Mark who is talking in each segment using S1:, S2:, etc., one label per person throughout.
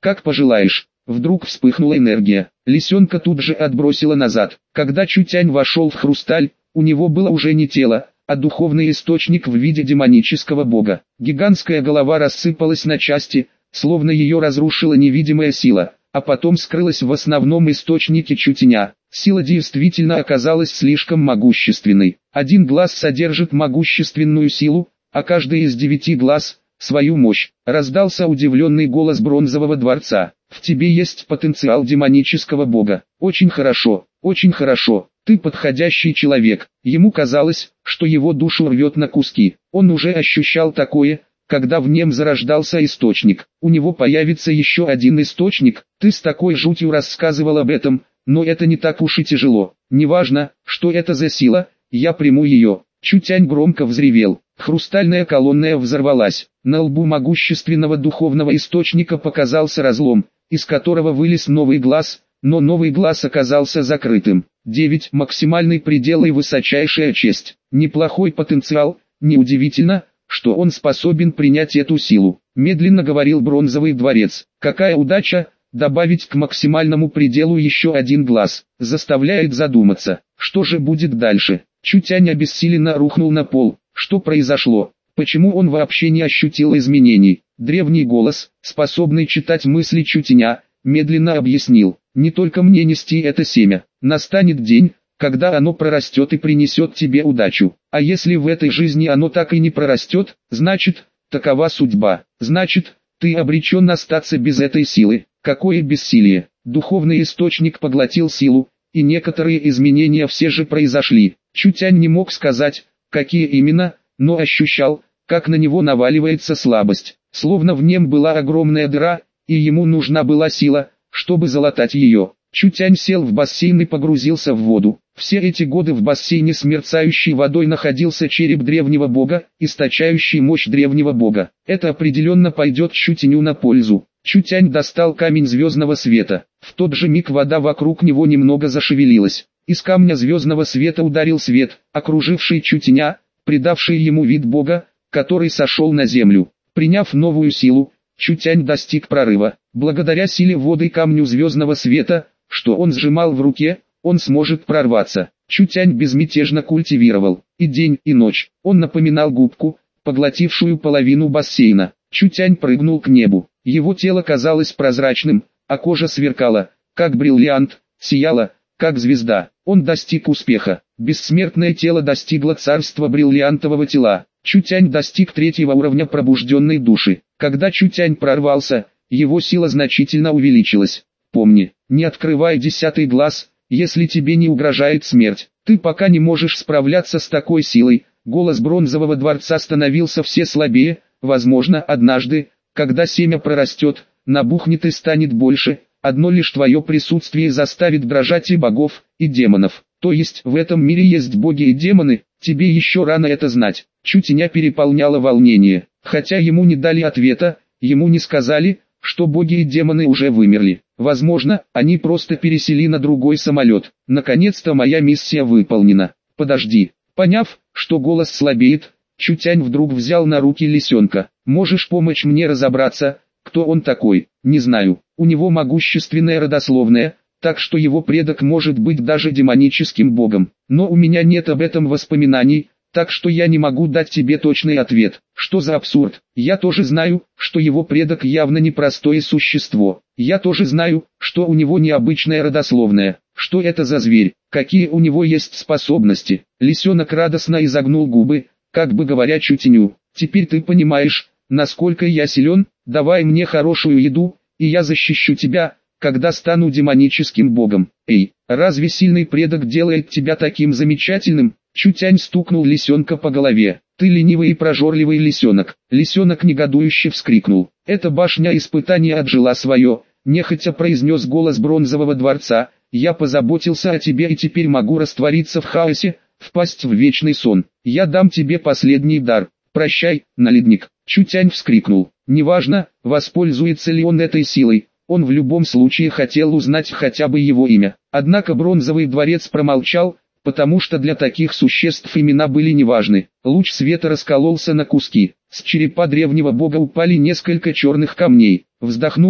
S1: как пожелаешь. Вдруг вспыхнула энергия. Лисенка тут же отбросила назад. Когда Чутянь вошел в хрусталь, у него было уже не тело, а духовный источник в виде демонического бога. Гигантская голова рассыпалась на части, словно ее разрушила невидимая сила, а потом скрылась в основном источнике Чутяня. Сила действительно оказалась слишком могущественной. Один глаз содержит могущественную силу, а каждый из 9 глаз – свою мощь. Раздался удивленный голос Бронзового дворца. В тебе есть потенциал демонического бога. Очень хорошо, ты подходящий человек. Ему казалось, что его душу рвет на куски. Он уже ощущал такое, когда в нем зарождался источник. У него появится еще один источник. Ты с такой жутью рассказывал об этом, но это не так уж и тяжело. Неважно, что это за сила, я приму ее. Чутянь громко взревел. Хрустальная колонна взорвалась. На лбу могущественного духовного источника показался разлом, из которого вылез новый глаз, но новый глаз оказался закрытым. 9. Максимальный предел и высочайшая честь. Неплохой потенциал, неудивительно, что он способен принять эту силу. Медленно говорил Бронзовый дворец. Какая удача, добавить к максимальному пределу еще один глаз, заставляет задуматься, что же будет дальше. Чутянь обессиленно рухнул на пол. Что произошло? Почему он вообще не ощутил изменений? Древний голос, способный читать мысли Чутяня, медленно объяснил. Не только мне нести это семя. Настанет день, когда оно прорастет и принесет тебе удачу. А если в этой жизни оно так и не прорастет, значит, такова судьба. Значит, ты обречен остаться без этой силы. Какое бессилие! Духовный источник поглотил силу, и некоторые изменения все же произошли. Чутянь не мог сказать, какие именно, но ощущал, как на него наваливается слабость. Словно в нем была огромная дыра, и ему нужна была сила, чтобы залатать ее. Чутянь сел в бассейн и погрузился в воду. Все эти годы в бассейне с мерцающей водой находился череп древнего бога, источающий мощь древнего бога. Это определенно пойдет Чутяню на пользу. Чутянь достал камень звездного света. В тот же миг вода вокруг него немного зашевелилась. Из камня звездного света ударил свет, окруживший Чутяня, придавший ему вид бога, который сошел на землю. Приняв новую силу, Чутянь достиг прорыва. Благодаря силе воды и камню звездного света, что он сжимал в руке, он сможет прорваться. Чутянь безмятежно культивировал. И день, и ночь. Он напоминал губку, поглотившую половину бассейна. Чутянь прыгнул к небу. Его тело казалось прозрачным, а кожа сверкала, как бриллиант, сияла, как звезда. Он достиг успеха. Бессмертное тело достигло царства бриллиантового тела. Чутянь достиг 3-го уровня пробужденной души. Когда Чутянь прорвался, его сила значительно увеличилась. Помни, не открывай 10-й глаз, если тебе не угрожает смерть. Ты пока не можешь справляться с такой силой. Голос Бронзового дворца становился все слабее. Возможно, однажды, когда семя прорастет, набухнет и станет больше, одно лишь твое присутствие заставит дрожать и богов, и демонов. То есть в этом мире есть боги и демоны, тебе еще рано это знать. Чутяня переполняло волнение. Хотя ему не дали ответа, ему не сказали, что боги и демоны уже вымерли. Возможно, они просто пересели на другой самолет. Наконец-то моя миссия выполнена. Подожди. Поняв, что голос слабеет, Чутянь вдруг взял на руки лисенка. Можешь помочь мне разобраться, кто он такой? Не знаю. У него могущественная родословная, так что его предок может быть даже демоническим богом. Но у меня нет об этом воспоминаний, так что я не могу дать тебе точный ответ. Что за абсурд? Я тоже знаю, что его предок явно непростое существо. Я тоже знаю, что у него необычная родословная. Что это за зверь? Какие у него есть способности? Лисенок радостно изогнул губы, как бы говоря Чутяню: теперь ты понимаешь, насколько я силен, давай мне хорошую еду, и я защищу тебя, когда стану демоническим богом. Эй, разве сильный предок делает тебя таким замечательным? Чутянь стукнул лисенка по голове. Ты ленивый и прожорливый лисенок. Лисенок негодующе вскрикнул. Эта башня испытания отжила свое, нехотя произнес голос Бронзового дворца. Я позаботился о тебе и теперь могу раствориться в хаосе, впасть в вечный сон. Я дам тебе последний дар. Прощай, наледник. Чутянь вскрикнул. Неважно, воспользуется ли он этой силой, он в любом случае хотел узнать хотя бы его имя. Однако Бронзовый дворец промолчал, потому что для таких существ имена были неважны. Луч света раскололся на куски. С черепа древнего бога упали несколько черных камней. Вздохнув,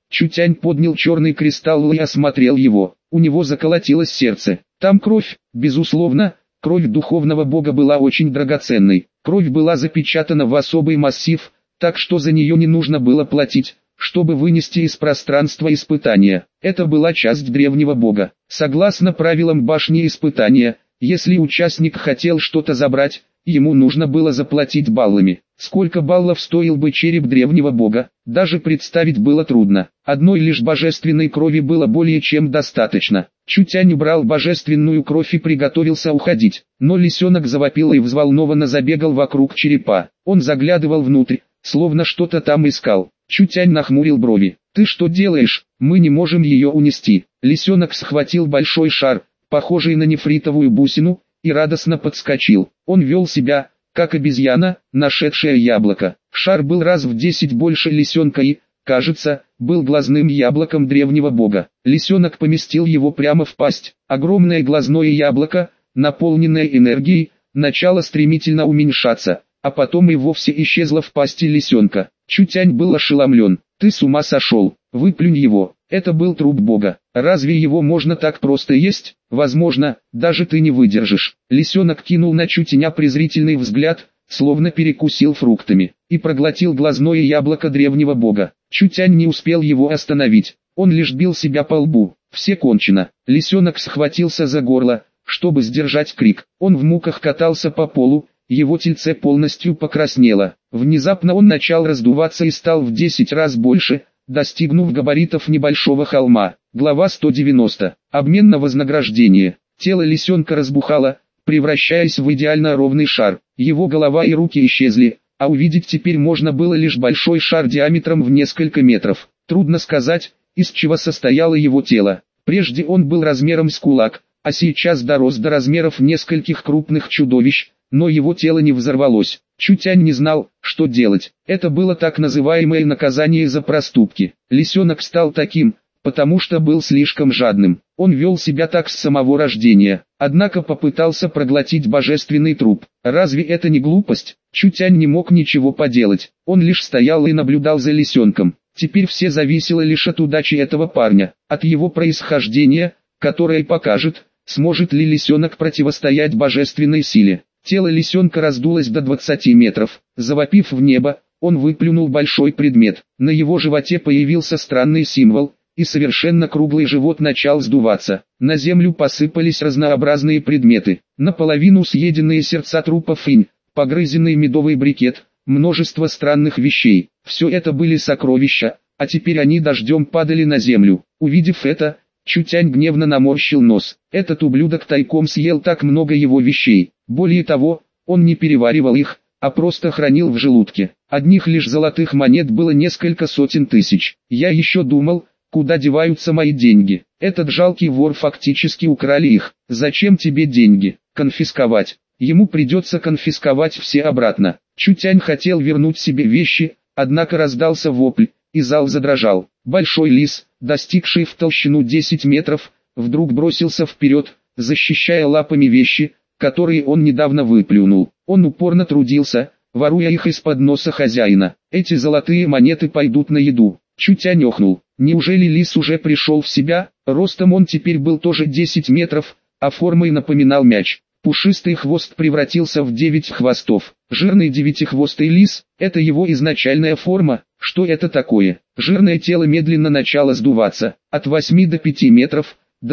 S1: Чутянь поднял черный кристалл и осмотрел его. У него заколотилось сердце. Там кровь, безусловно, кровь духовного бога была очень драгоценной. Кровь была запечатана в особый массив, так что за нее не нужно было платить, чтобы вынести из пространства испытания. Это была часть древнего бога. Согласно правилам башни испытания, если участник хотел что-то забрать, ему нужно было заплатить баллами. Сколько баллов стоил бы череп древнего бога, даже представить было трудно. Одной лишь божественной крови было более чем достаточно. Чутянь убрал божественную кровь и приготовился уходить. Но лисенок завопил и взволнованно забегал вокруг черепа. Он заглядывал внутрь, словно что-то там искал. Чутянь нахмурил брови. «Ты что делаешь? Мы не можем ее унести». Лисенок схватил большой шар, похожий на нефритовую бусину, и радостно подскочил. Он вел себя, как обезьяна, нашедшая яблоко. Шар был раз в 10 больше лисенка и, кажется, был глазным яблоком древнего бога. Лисенок поместил его прямо в пасть. Огромное глазное яблоко, наполненное энергией, начало стремительно уменьшаться, а потом и вовсе исчезло в пасти лисенка. Чутянь был ошеломлен. «Ты с ума сошел, выплюнь его». Это был труп бога. Разве его можно так просто есть? Возможно, даже ты не выдержишь. Лисенок кинул на Чутяня презрительный взгляд, словно перекусил фруктами, и проглотил глазное яблоко древнего бога. Чутянь не успел его остановить. Он лишь бил себя по лбу. Все кончено. Лисенок схватился за горло, чтобы сдержать крик. Он в муках катался по полу, его тельце полностью покраснело. Внезапно он начал раздуваться и стал в 10 раз больше, достигнув габаритов небольшого холма. Глава 190. Обмен на вознаграждение. Тело лисенка разбухало, превращаясь в идеально ровный шар. Его голова и руки исчезли, а увидеть теперь можно было лишь большой шар диаметром в несколько метров. Трудно сказать, из чего состояло его тело. Прежде он был размером с кулак, а сейчас дорос до размеров нескольких крупных чудовищ, но его тело не взорвалось. Чутянь не знал, что делать. Это было так называемое наказание за проступки. Лисенок стал таким, потому что был слишком жадным. Он вел себя так с самого рождения, однако попытался проглотить божественный труп. Разве это не глупость? Чутянь не мог ничего поделать. Он лишь стоял и наблюдал за лисенком. Теперь все зависело лишь от удачи этого парня, от его происхождения, которое покажет, сможет ли лисенок противостоять божественной силе. Тело лисенка раздулось до 20 метров. Завопив в небо, он выплюнул большой предмет. На его животе появился странный символ, и совершенно круглый живот начал сдуваться. На землю посыпались разнообразные предметы. Наполовину съеденные сердца трупов инь, погрызенный медовый брикет, множество странных вещей. Все это были сокровища, а теперь они дождем падали на землю. Увидев это, Чутянь гневно наморщил нос. Этот ублюдок тайком съел так много его вещей. Более того, он не переваривал их, а просто хранил в желудке. Одних лишь золотых монет было несколько сотен тысяч. Я еще думал, куда деваются мои деньги. Этот жалкий вор фактически украли их. Зачем тебе деньги? Конфисковать. Ему придется конфисковать все обратно. Чутянь хотел вернуть себе вещи, однако раздался вопль, и зал задрожал. Большой лис, достигший в толщину 10 метров, вдруг бросился вперед, защищая лапами вещи, которые он недавно выплюнул. Он упорно трудился, воруя их из-под носа хозяина. Эти золотые монеты пойдут на еду. Чутянь охнул. Неужели лис уже пришел в себя? Ростом он теперь был тоже 10 метров, а формой напоминал мяч. Пушистый хвост превратился в 9 хвостов. Жирный девятихвостый лис – это его изначальная форма. Что это такое? Жирное тело медленно начало сдуваться, от 8 до 5 метров, до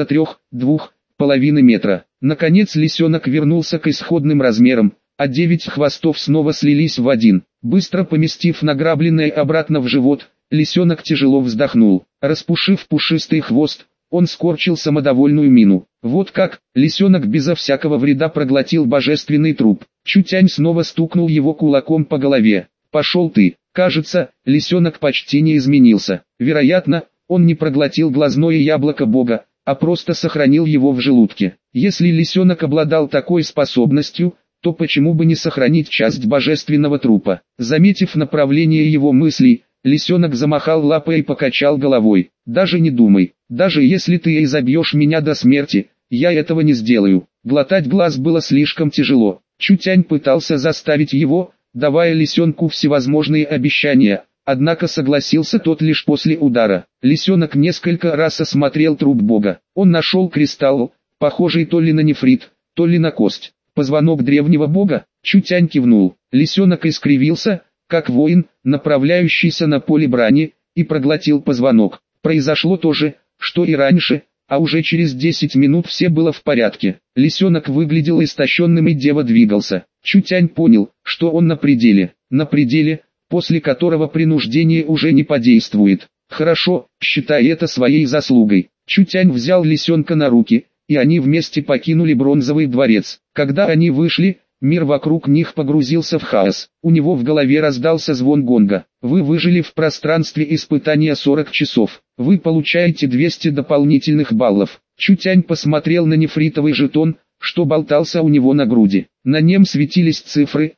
S1: 3,2,5 метра. Наконец лисенок вернулся к исходным размерам, а 9 хвостов снова слились в один. Быстро поместив награбленное обратно в живот, лисенок тяжело вздохнул. Распушив пушистый хвост, он скорчил самодовольную мину. Вот как, лисенок безо всякого вреда проглотил божественный труп. Чутянь снова стукнул его кулаком по голове. «Пошел ты!» Кажется, лисенок почти не изменился. Вероятно, он не проглотил глазное яблоко бога, а просто сохранил его в желудке. Если лисенок обладал такой способностью, то почему бы не сохранить часть божественного трупа? Заметив направление его мыслей, лисенок замахал лапой и покачал головой. «Даже не думай, даже если ты и забьешь меня до смерти, я этого не сделаю». Глотать глаз было слишком тяжело. Чутянь пытался заставить его, давая лисенку всевозможные обещания, однако согласился тот лишь после удара. Лисенок несколько раз осмотрел труп бога. Он нашел кристалл, похожий то ли на нефрит, то ли на кость. Позвонок древнего бога? Чутянь кивнул. Лисенок искривился, как воин, направляющийся на поле брани, и проглотил позвонок. Произошло то же, что и раньше, а уже через 10 минут все было в порядке. Лисенок выглядел истощенным и дева двигался. Чутянь понял, что он на пределе, после которого принуждение уже не подействует. Хорошо, считай это своей заслугой. Чутянь взял лисенка на руки, и они вместе покинули бронзовый дворец. Когда они вышли, мир вокруг них погрузился в хаос. У него в голове раздался звон гонга. Вы выжили в пространстве испытания 40 часов. Вы получаете 200 дополнительных баллов. Чутянь посмотрел на нефритовый жетон, что болтался у него на груди. На нем светились цифры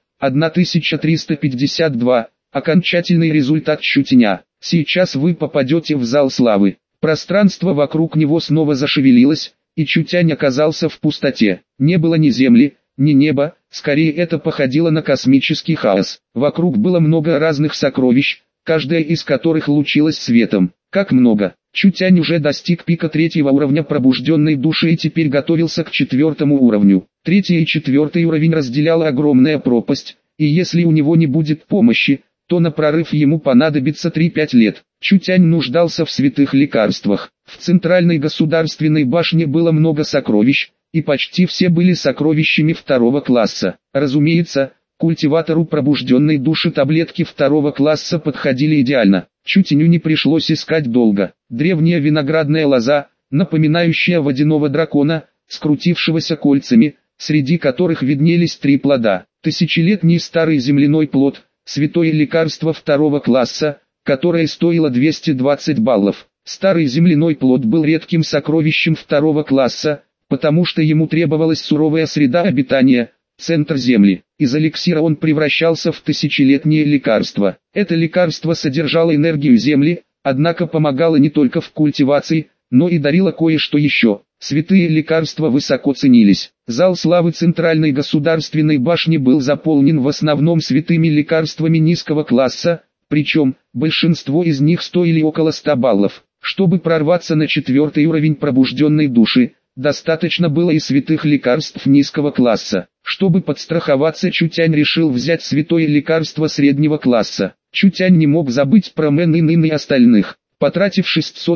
S1: 1352, окончательный результат Чутяня. Сейчас вы попадете в зал славы. Пространство вокруг него снова зашевелилось, и Чутянь оказался в пустоте. Не было ни земли, ни неба, скорее это походило на космический хаос. Вокруг было много разных сокровищ, каждая из которых лучилась светом. Как много! Чутянь уже достиг пика 3-го уровня пробужденной души и теперь готовился к 4-му уровню. 3-й и 4-й уровень разделяла огромная пропасть, и если у него не будет помощи, то на прорыв ему понадобится 3-5 лет. Чутянь нуждался в святых лекарствах. В центральной государственной башне было много сокровищ, и почти все были сокровищами 2-го класса. Разумеется, культиватору пробужденной души таблетки 2-го класса подходили идеально. Чутяню не пришлось искать долго. Древняя виноградная лоза, напоминающая водяного дракона, скрутившегося кольцами, среди которых виднелись 3 плода. Тысячелетний старый земляной плод, святое лекарство 2-го класса, которое стоило 220 баллов. Старый земляной плод был редким сокровищем 2-го класса, потому что ему требовалась суровая среда обитания, центр земли. Из эликсира он превращался в тысячелетнее лекарство. Это лекарство содержало энергию земли, однако помогало не только в культивации, но и дарило кое-что еще. Святые лекарства высоко ценились. Зал славы центральной государственной башни был заполнен в основном святыми лекарствами низкого класса, причем большинство из них стоили около 100 баллов. Чтобы прорваться на 4-й уровень пробужденной души, достаточно было и святых лекарств низкого класса. Чтобы подстраховаться, Чутянь решил взять святое лекарство среднего класса. Чутянь не мог забыть про Мэн и остальных. Потратив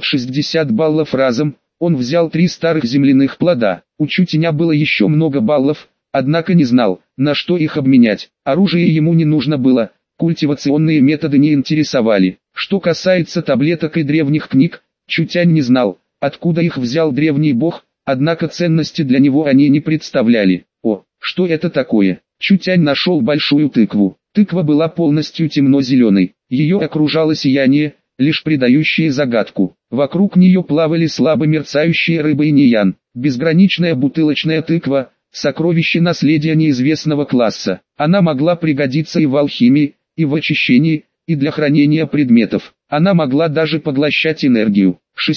S1: 660 баллов разом, он взял 3 старых земляных плода. У Чутяня было еще много баллов, однако не знал, на что их обменять. Оружие ему не нужно было, культивационные методы не интересовали. Что касается таблеток и древних книг, Чутянь не знал, откуда их взял древний бог, однако ценности для него они не представляли. О, что это такое? Чутянь нашел большую тыкву. Тыква была полностью темно-зеленой. Ее окружало сияние, лишь придающее загадку. Вокруг нее плавали слабо мерцающие рыбы и ниян. Безграничная бутылочная тыква, сокровище наследия неизвестного класса. Она могла пригодиться и в алхимии, и в очищении, и для хранения предметов. Она могла даже поглощать энергию.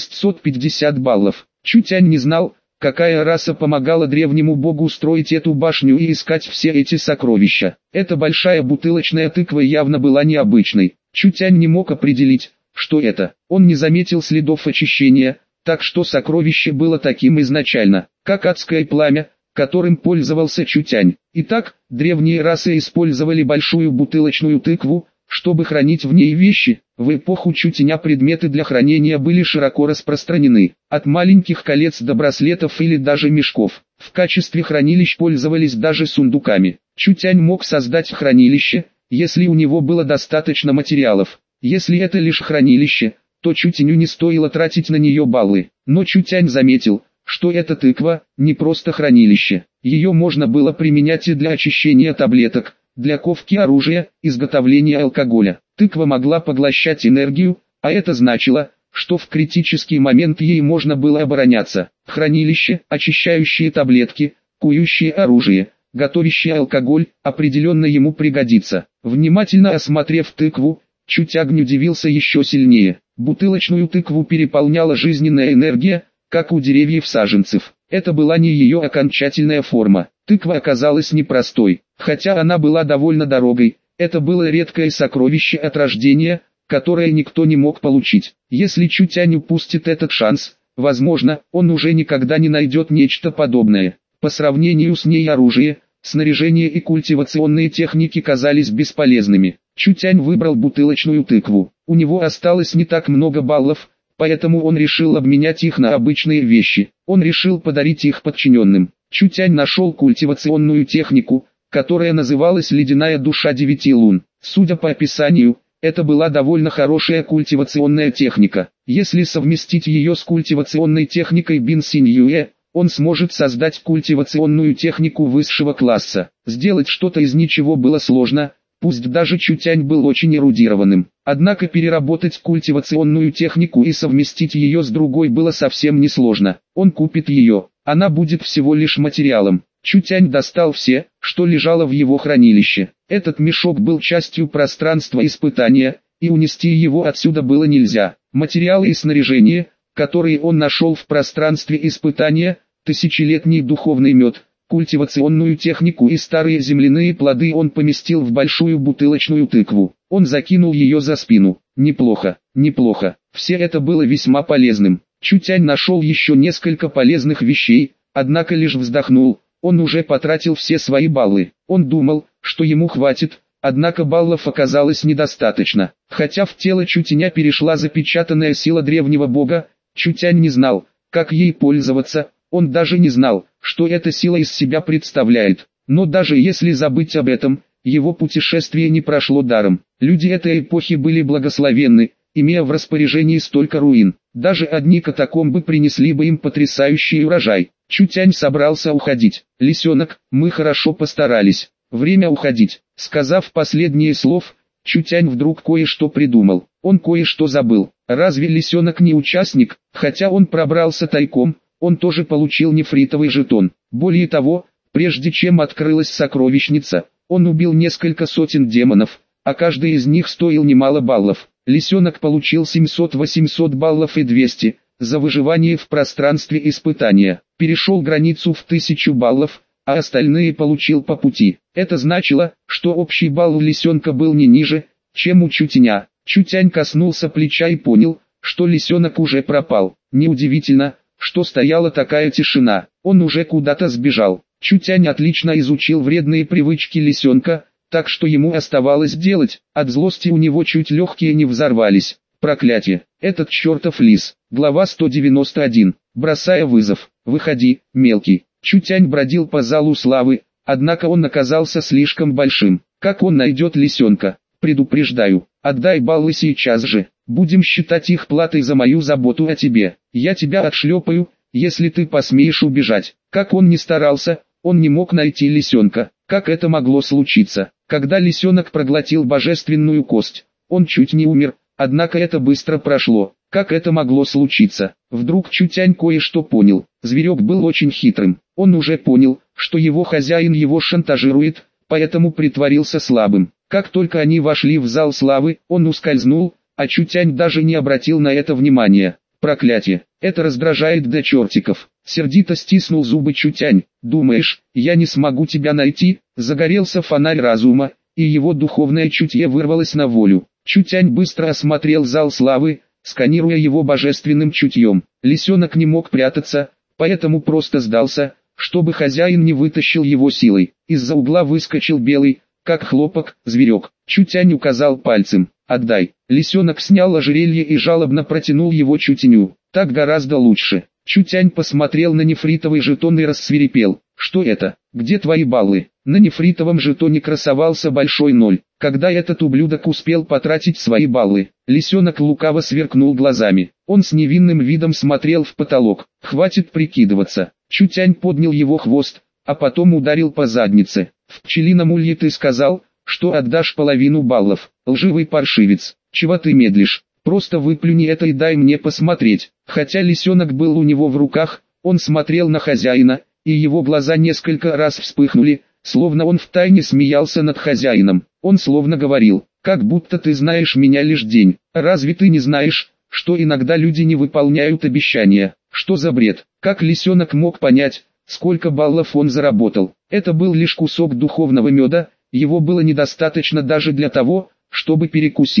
S1: 650 баллов. Чутянь не знал, какая раса помогала древнему богу строить эту башню и искать все эти сокровища. Эта большая бутылочная тыква явно была необычной. Чутянь не мог определить, что это. Он не заметил следов очищения, так что сокровище было таким изначально, как адское пламя, которым пользовался Чутянь. Итак, древние расы использовали большую бутылочную тыкву, чтобы хранить в ней вещи. В эпоху Чутяня предметы для хранения были широко распространены, от маленьких колец до браслетов или даже мешков. В качестве хранилищ пользовались даже сундуками. Чутянь мог создать хранилище, если у него было достаточно материалов. Если это лишь хранилище, то Чутяню не стоило тратить на нее баллы. Но Чутянь заметил, что эта тыква не просто хранилище. Ее можно было применять и для очищения таблеток, для ковки оружия, изготовления алкоголя. Тыква могла поглощать энергию, а это значило, что в критический момент ей можно было обороняться. Хранилище, очищающие таблетки, кующие оружие, готовящие алкоголь, определенно ему пригодится. Внимательно осмотрев тыкву, Чутянь удивился еще сильнее. Бутылочную тыкву переполняла жизненная энергия, как у деревьев саженцев. Это была не ее окончательная форма. Тыква оказалась непростой, хотя она была довольно дорогой. Это было редкое сокровище от рождения, которое никто не мог получить. Если Чутянь упустит этот шанс, возможно, он уже никогда не найдет нечто подобное. По сравнению с ней оружие, снаряжение и культивационные техники казались бесполезными. Чутянь выбрал бутылочную тыкву. У него осталось не так много баллов, поэтому он решил обменять их на обычные вещи. Он решил подарить их подчиненным. Чутянь нашел культивационную технику, которая называлась «Ледяная душа 9 лун». Судя по описанию, это была довольно хорошая культивационная техника. Если совместить ее с культивационной техникой Бин Синьюэ, он сможет создать культивационную технику высшего класса. Сделать что-то из ничего было сложно, пусть даже Чутянь был очень эрудированным. Однако переработать культивационную технику и совместить ее с другой было совсем несложно. Он купит ее, она будет всего лишь материалом. Чутянь достал все, что лежало в его хранилище. Этот мешок был частью пространства испытания, и унести его отсюда было нельзя. Материалы и снаряжение, которые он нашел в пространстве испытания, тысячелетний духовный мед, культивационную технику и старые земляные плоды он поместил в большую бутылочную тыкву. Он закинул ее за спину. Неплохо, неплохо. Все это было весьма полезным. Чутянь нашел еще несколько полезных вещей, однако лишь вздохнул. Он уже потратил все свои баллы. Он думал, что ему хватит, однако баллов оказалось недостаточно. Хотя в тело Чутяня перешла запечатанная сила древнего бога, Чутянь не знал, как ей пользоваться. Он даже не знал, что эта сила из себя представляет. Но даже если забыть об этом, его путешествие не прошло даром. Люди этой эпохи были благословенны, имея в распоряжении столько руин. Даже одни катакомбы принесли бы им потрясающий урожай. Чутянь собрался уходить. «Лисенок, мы хорошо постарались. Время уходить». Сказав последние слов, Чутянь вдруг кое-что придумал. Он кое-что забыл. Разве лисенок не участник? Хотя он пробрался тайком, он тоже получил нефритовый жетон. Более того, прежде чем открылась сокровищница, он убил несколько сотен демонов, а каждый из них стоил немало баллов. Лисенок получил 700-800 баллов и 200 за выживание в пространстве испытания. Перешел границу в 1000 баллов, а остальные получил по пути. Это значило, что общий балл у лисенка был не ниже, чем у Чутяня. Чутянь коснулся плеча и понял, что лисенок уже пропал. Неудивительно, что стояла такая тишина. Он уже куда-то сбежал. Чутянь отлично изучил вредные привычки лисенка, так что ему оставалось делать. От злости у него чуть легкие не взорвались. Проклятие, этот чертов лис. Глава 191. Бросая вызов. «Выходи, мелкий». Чутянь бродил по залу славы, однако он оказался слишком большим. Как он найдет лисенка? Предупреждаю, отдай баллы сейчас же. Будем считать их платой за мою заботу о тебе. Я тебя отшлепаю, если ты посмеешь убежать. Как он ни старался, он не мог найти лисенка. Как это могло случиться? Когда лисенок проглотил божественную кость, он чуть не умер, однако это быстро прошло. Как это могло случиться? Вдруг Чутянь кое-что понял. Зверек был очень хитрым. Он уже понял, что его хозяин его шантажирует, поэтому притворился слабым. Как только они вошли в зал славы, он ускользнул, а Чутянь даже не обратил на это внимания. Проклятие, это раздражает до чертиков. Сердито стиснул зубы Чутянь. Думаешь, я не смогу тебя найти? Загорелся фонарь разума, и его духовное чутье вырвалось на волю. Чутянь быстро осмотрел зал славы, сканируя его божественным чутьем. Лисенок не мог прятаться, поэтому просто сдался, чтобы хозяин не вытащил его силой. Из-за угла выскочил белый, как хлопок, зверек. Чутянь указал пальцем. «Отдай». Лисенок снял ожерелье и жалобно протянул его Чутяню. «Так гораздо лучше». Чутянь посмотрел на нефритовый жетон и рассвирепел. «Что это? Где твои баллы?» На нефритовом жетоне красовался большой 0. Когда этот ублюдок успел потратить свои баллы? Лисенок лукаво сверкнул глазами. Он с невинным видом смотрел в потолок. «Хватит прикидываться». Чутянь поднял его хвост, а потом ударил по заднице. «В пчелином улье ты сказал, что отдашь половину баллов. Лживый паршивец. Чего ты медлишь? Просто выплюни это и дай мне посмотреть». Хотя лисенок был у него в руках, он смотрел на хозяина, и его глаза несколько раз вспыхнули, словно он втайне смеялся над хозяином. Он словно говорил: «Как будто ты знаешь меня лишь день. Разве ты не знаешь, что иногда люди не выполняют обещания?» Что за бред? Как лисенок мог понять, сколько баллов он заработал? Это был лишь кусок духовного меда, его было недостаточно даже для того, чтобы перекусить.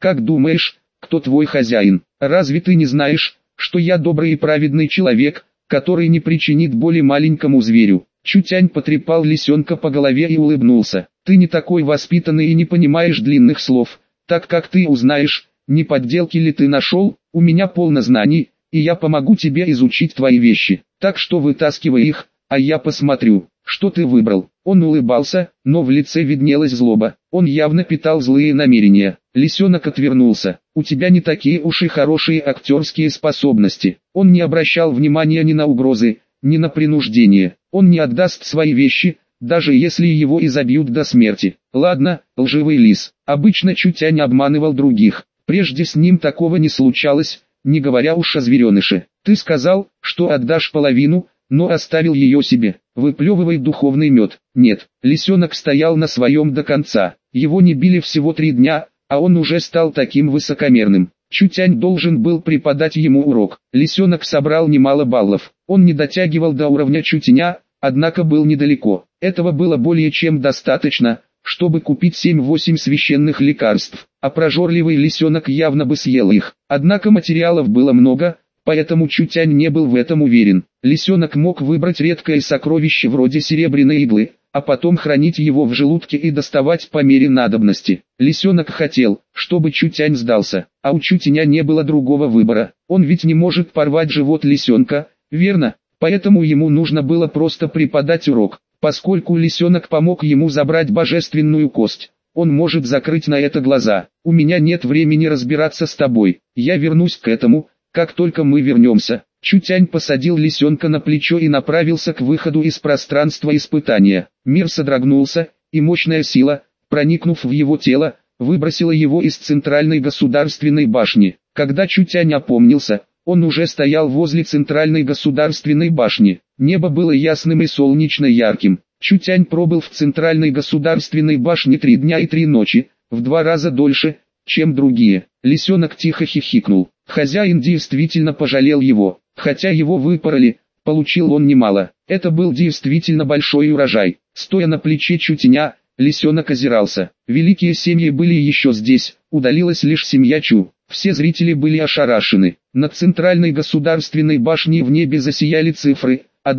S1: Как думаешь, кто твой хозяин? Разве ты не знаешь, что я добрый и праведный человек, который не причинит боли маленькому зверю?» Чутянь потрепал лисенка по голове и улыбнулся. «Ты не такой воспитанный и не понимаешь длинных слов, так как ты узнаешь, не подделки ли ты нашел, у меня полно знаний, и я помогу тебе изучить твои вещи, так что вытаскивай их, а я посмотрю, что ты выбрал». Он улыбался, но в лице виднелась злоба, он явно питал злые намерения. Лисенок отвернулся. «У тебя не такие уж и хорошие актерские способности». Он не обращал внимания ни на угрозы, ни на принуждение. Он не отдаст свои вещи, даже если его изобьют до смерти. «Ладно, лживый лис». Обычно Чутянь обманывал других. Прежде с ним такого не случалось, не говоря уж о звереныше. «Ты сказал, что отдашь половину, но оставил ее себе. Выплевывай духовный мед». Нет, лисенок стоял на своем до конца. Его не били всего 3 дня, а он уже стал таким высокомерным. Чутянь должен был преподать ему урок. Лисенок собрал немало баллов. Он не дотягивал до уровня Чутяня, однако был недалеко. Этого было более чем достаточно, чтобы купить 7-8 священных лекарств, а прожорливый лисенок явно бы съел их. Однако материалов было много, поэтому Чутянь не был в этом уверен. Лисенок мог выбрать редкое сокровище вроде серебряной иглы, а потом хранить его в желудке и доставать по мере надобности. Лисенок хотел, чтобы Чутянь сдался, а у Чутяня не было другого выбора. Он ведь не может порвать живот лисенка, верно? Поэтому ему нужно было просто преподать урок. Поскольку лисенок помог ему забрать божественную кость, он может закрыть на это глаза. «У меня нет времени разбираться с тобой, я вернусь к этому, как только мы вернемся». Чутянь посадил лисенка на плечо и направился к выходу из пространства испытания. Мир содрогнулся, и мощная сила, проникнув в его тело, выбросила его из центральной государственной башни. Когда Чутянь опомнился, он уже стоял возле центральной государственной башни. Небо было ясным и солнечно ярким. Чутянь пробыл в центральной государственной башне 3 дня и 3 ночи, в 2 раза дольше, чем другие. Лисенок тихо хихикнул. Хозяин действительно пожалел его. Хотя его выпороли, получил он немало. Это был действительно большой урожай. Стоя на плече Чутяня, лисенок озирался. Великие семьи были еще здесь, удалилась лишь семья Чу. Все зрители были ошарашены. Над центральной государственной башней в небе засияли цифры.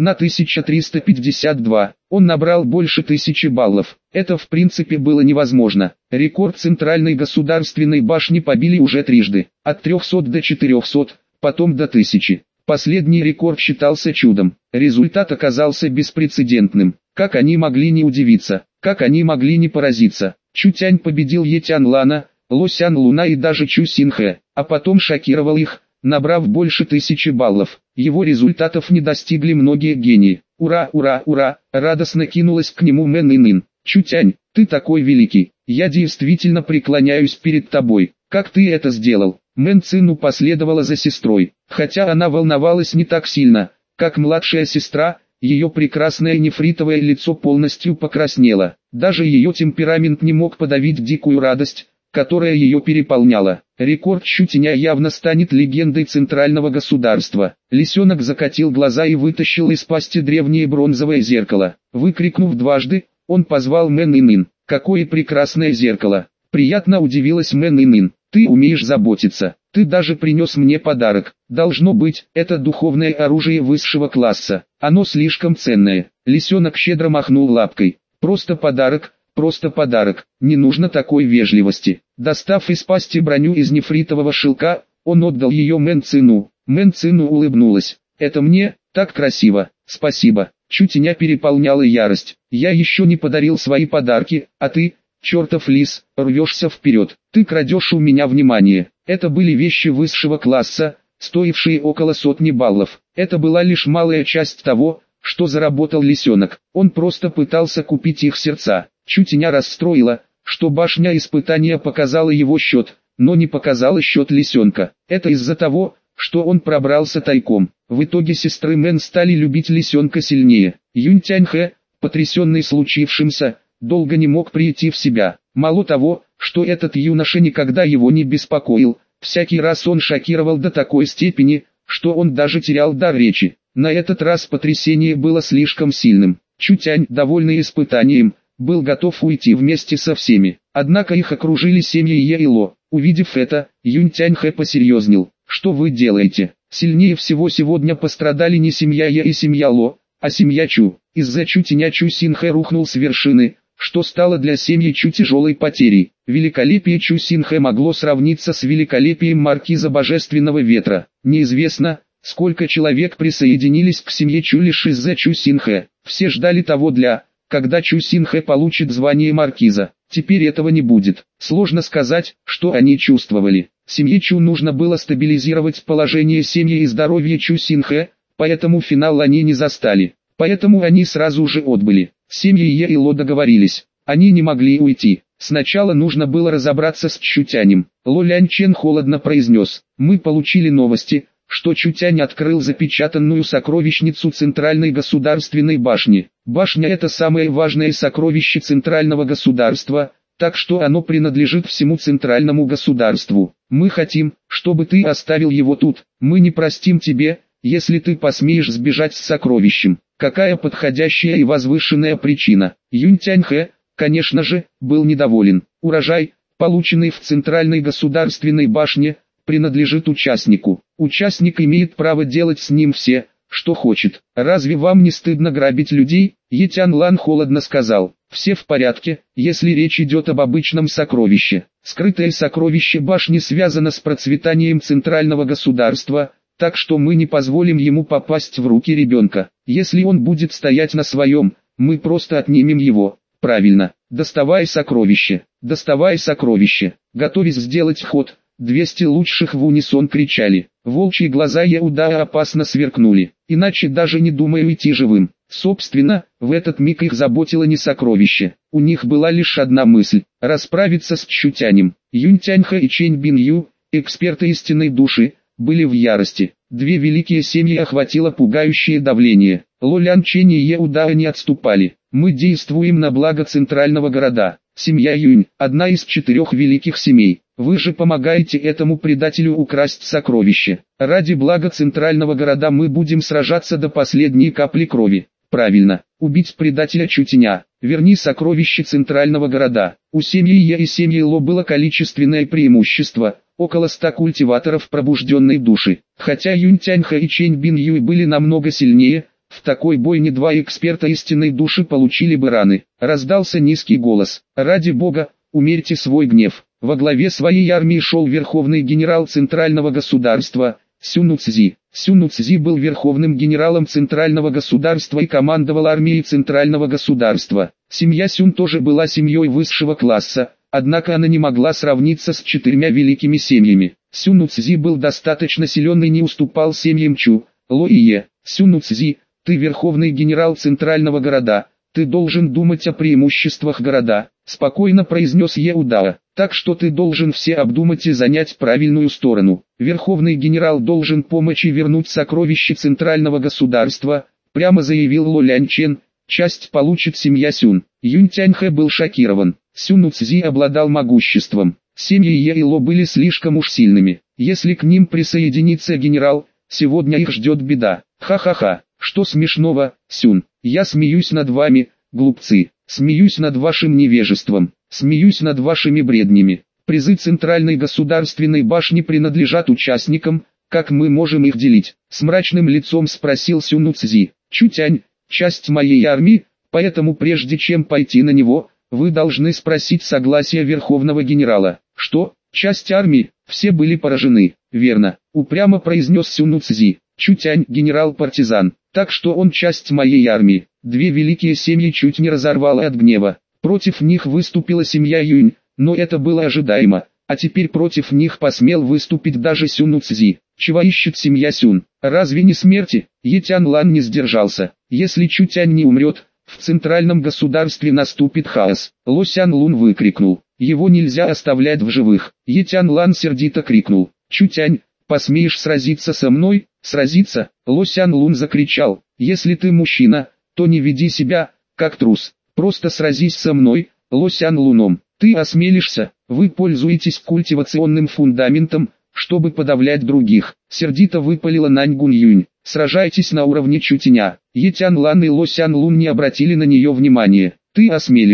S1: 1352. Он набрал больше 1000 баллов. Это в принципе было невозможно. Рекорд центральной государственной башни побили уже трижды. От 300 до 400, потом до 1000. Последний рекорд считался чудом. Результат оказался беспрецедентным. Как они могли не удивиться? Как они могли не поразиться? Чутянь победил Етян Лана, Лосян Луна и даже Чу Синхэ, а потом шокировал их, набрав больше 1000 баллов. Его результатов не достигли многие гении. «Ура, ура, ура!» — радостно кинулась к нему Мэн Инын. «Чутянь, ты такой великий, я действительно преклоняюсь перед тобой. Как ты это сделал?» Мэн Цину последовала за сестрой. Хотя она волновалась не так сильно, как младшая сестра, ее прекрасное нефритовое лицо полностью покраснело. Даже ее темперамент не мог подавить дикую радость, которая ее переполняла. Рекорд Чутяня явно станет легендой центрального государства. Лисенок закатил глаза и вытащил из пасти древнее бронзовое зеркало. Выкрикнув дважды, он позвал Мэн Инын. «Какое прекрасное зеркало!» Приятно удивилась Мэн Инын. «Ты умеешь заботиться. Ты даже принес мне подарок. Должно быть, это духовное оружие высшего класса. Оно слишком ценное». Лисенок щедро махнул лапкой. «Просто подарок, просто подарок. Не нужно такой вежливости». Достав из пасти броню из нефритового шелка, он отдал ее Мэн Цину. Мэн Цину улыбнулась. «Это мне, так красиво, спасибо». Чутяня переполняла ярость. «Я еще не подарил свои подарки, а ты, чертов лис, рвешься вперед. Ты крадешь у меня внимание». Это были вещи высшего класса, стоившие около 100 баллов. Это была лишь малая часть того, что заработал лисенок. Он просто пытался купить их сердца. Чутяня расстроила, что башня испытания показала его счет, но не показала счет лисенка. Это из-за того, что он пробрался тайком. В итоге сестры Мэн стали любить лисенка сильнее. Юнь Тяньхэ, потрясенный случившимся, долго не мог прийти в себя. Мало того, что этот юноша никогда его не беспокоил, всякий раз он шокировал до такой степени, что он даже терял дар речи. На этот раз потрясение было слишком сильным. Чутянь, довольный испытанием, был готов уйти вместе со всеми. Однако их окружили семьи Е и Ло. Увидев это, Юнь Тяньхэ посерьезнел. Что вы делаете? Сильнее всего сегодня пострадали не семья Е и семья Ло, а семья Чу. Из-за Чу Тиня Чу Синхэ рухнул с вершины, что стало для семьи Чу тяжелой потерей. Великолепие Чу Синхэ могло сравниться с великолепием маркиза Божественного Ветра. Неизвестно, сколько человек присоединились к семье Чу лишь из-за Чу Синхэ. Все ждали того когда Чу Синхэ получит звание маркиза. Теперь этого не будет. Сложно сказать, что они чувствовали. Семье Чу нужно было стабилизировать положение семьи и здоровье Чу Синхэ, поэтому финал они не застали. Поэтому они сразу же отбыли. Семьи Е и Ло договорились. Они не могли уйти. Сначала нужно было разобраться с Чутянем. Ло Ляньчен холодно произнес: «Мы получили новости, что Чутянь открыл запечатанную сокровищницу Центральной государственной башни. Башня — это самое важное сокровище Центрального государства, так что оно принадлежит всему Центральному государству. Мы хотим, чтобы ты оставил его тут. Мы не простим тебе, если ты посмеешь сбежать с сокровищем». Какая подходящая и возвышенная причина. Юнь Тяньхэ, конечно же, был недоволен. Урожай, полученный в Центральной государственной башне, принадлежит участнику. Участник имеет право делать с ним все, что хочет. Разве вам не стыдно грабить людей? Е Тяньлан холодно сказал. Все в порядке, если речь идет об обычном сокровище. Скрытое сокровище башни связано с процветанием центрального государства, так что мы не позволим ему попасть в руки ребенка. Если он будет стоять на своем, мы просто отнимем его. Правильно. Доставай сокровище. Доставай сокровище. Готовясь сделать ход, 200 лучших в унисон кричали. Волчьи глаза Еудаа опасно сверкнули. Иначе даже не думай уйти живым. Собственно, в этот миг их заботило не сокровище. У них была лишь одна мысль – расправиться с Чутянем. Юнь Тяньхэ и Чэнь Бин Ю, эксперты истинной души, были в ярости. Две великие семьи охватило пугающее давление. Ло Лянчен и Еудаа не отступали. Мы действуем на благо центрального города. Семья Юнь – одна из 4 великих семей. Вы же помогаете этому предателю украсть сокровище. Ради блага центрального города мы будем сражаться до последней капли крови. Правильно, убить предателя Чутяня. Верни сокровище центрального города. У семьи Е и семьи Ло было количественное преимущество. Около 100 культиваторов пробужденной души. Хотя Юнь Тяньхэ и Чэнь Бин Юй были намного сильнее, в такой бойне 2 эксперта истинной души получили бы раны. Раздался низкий голос. «Ради бога, умерьте свой гнев». Во главе своей армии шел верховный генерал центрального государства, Сюну Цзи. Сюну Цзи был верховным генералом центрального государства и командовал армией центрального государства. Семья Сюн тоже была семьей высшего класса. Однако она не могла сравниться с 4 великими семьями. Сюну Цзи был достаточно силен и не уступал семьям Чу, Ло и Е. Сюну Цзи, ты верховный генерал центрального города, ты должен думать о преимуществах города, спокойно произнес Еудаа. Так что ты должен все обдумать и занять правильную сторону. Верховный генерал должен помочь и вернуть сокровища центрального государства, прямо заявил Ло Лянчен. Часть получит семья Сюн. Юнь Тяньхэ был шокирован. Сюну Цзи обладал могуществом. Семьи Е и Ло были слишком уж сильными. Если к ним присоединится генерал, сегодня их ждет беда. Ха-ха-ха, что смешного, Сюн? Я смеюсь над вами, глупцы. Смеюсь над вашим невежеством. Смеюсь над вашими бреднями. Призы Центральной государственной башни принадлежат участникам, как мы можем их делить? С мрачным лицом спросил Сюну Цзи. Чутянь, часть моей армии, поэтому прежде чем пойти на него, вы должны спросить согласия верховного генерала. Что? Часть армии? Все были поражены. Верно, упрямо произнес Сюну Цзи. Чутянь генерал-партизан, так что он часть моей армии. 2 великие семьи чуть не разорвало от гнева. Против них выступила семья Юнь, но это было ожидаемо. А теперь против них посмел выступить даже Сюну Цзи. Чего ищет семья Сюн? Разве не смерти? Е Тяньлан не сдержался. Если Чутянь не умрет, в центральном государстве наступит хаос. Ло Сянлун выкрикнул. Его нельзя оставлять в живых. Е Тяньлан сердито крикнул. Чутянь, посмеешь сразиться со мной? Сразиться? Ло Сянлун закричал. Если ты мужчина, то не веди себя, как трус. Просто сразись со мной, Ло Сянлуном. Ты осмелишься? Вы пользуетесь культивационным фундаментом, чтобы подавлять других. Сердито выпалила Нань Гунь-Юнь. Сражайтесь на уровне Чутяня. Е Тяньлан и Ло Сянлун не обратили на нее внимания. Ты осмелишься?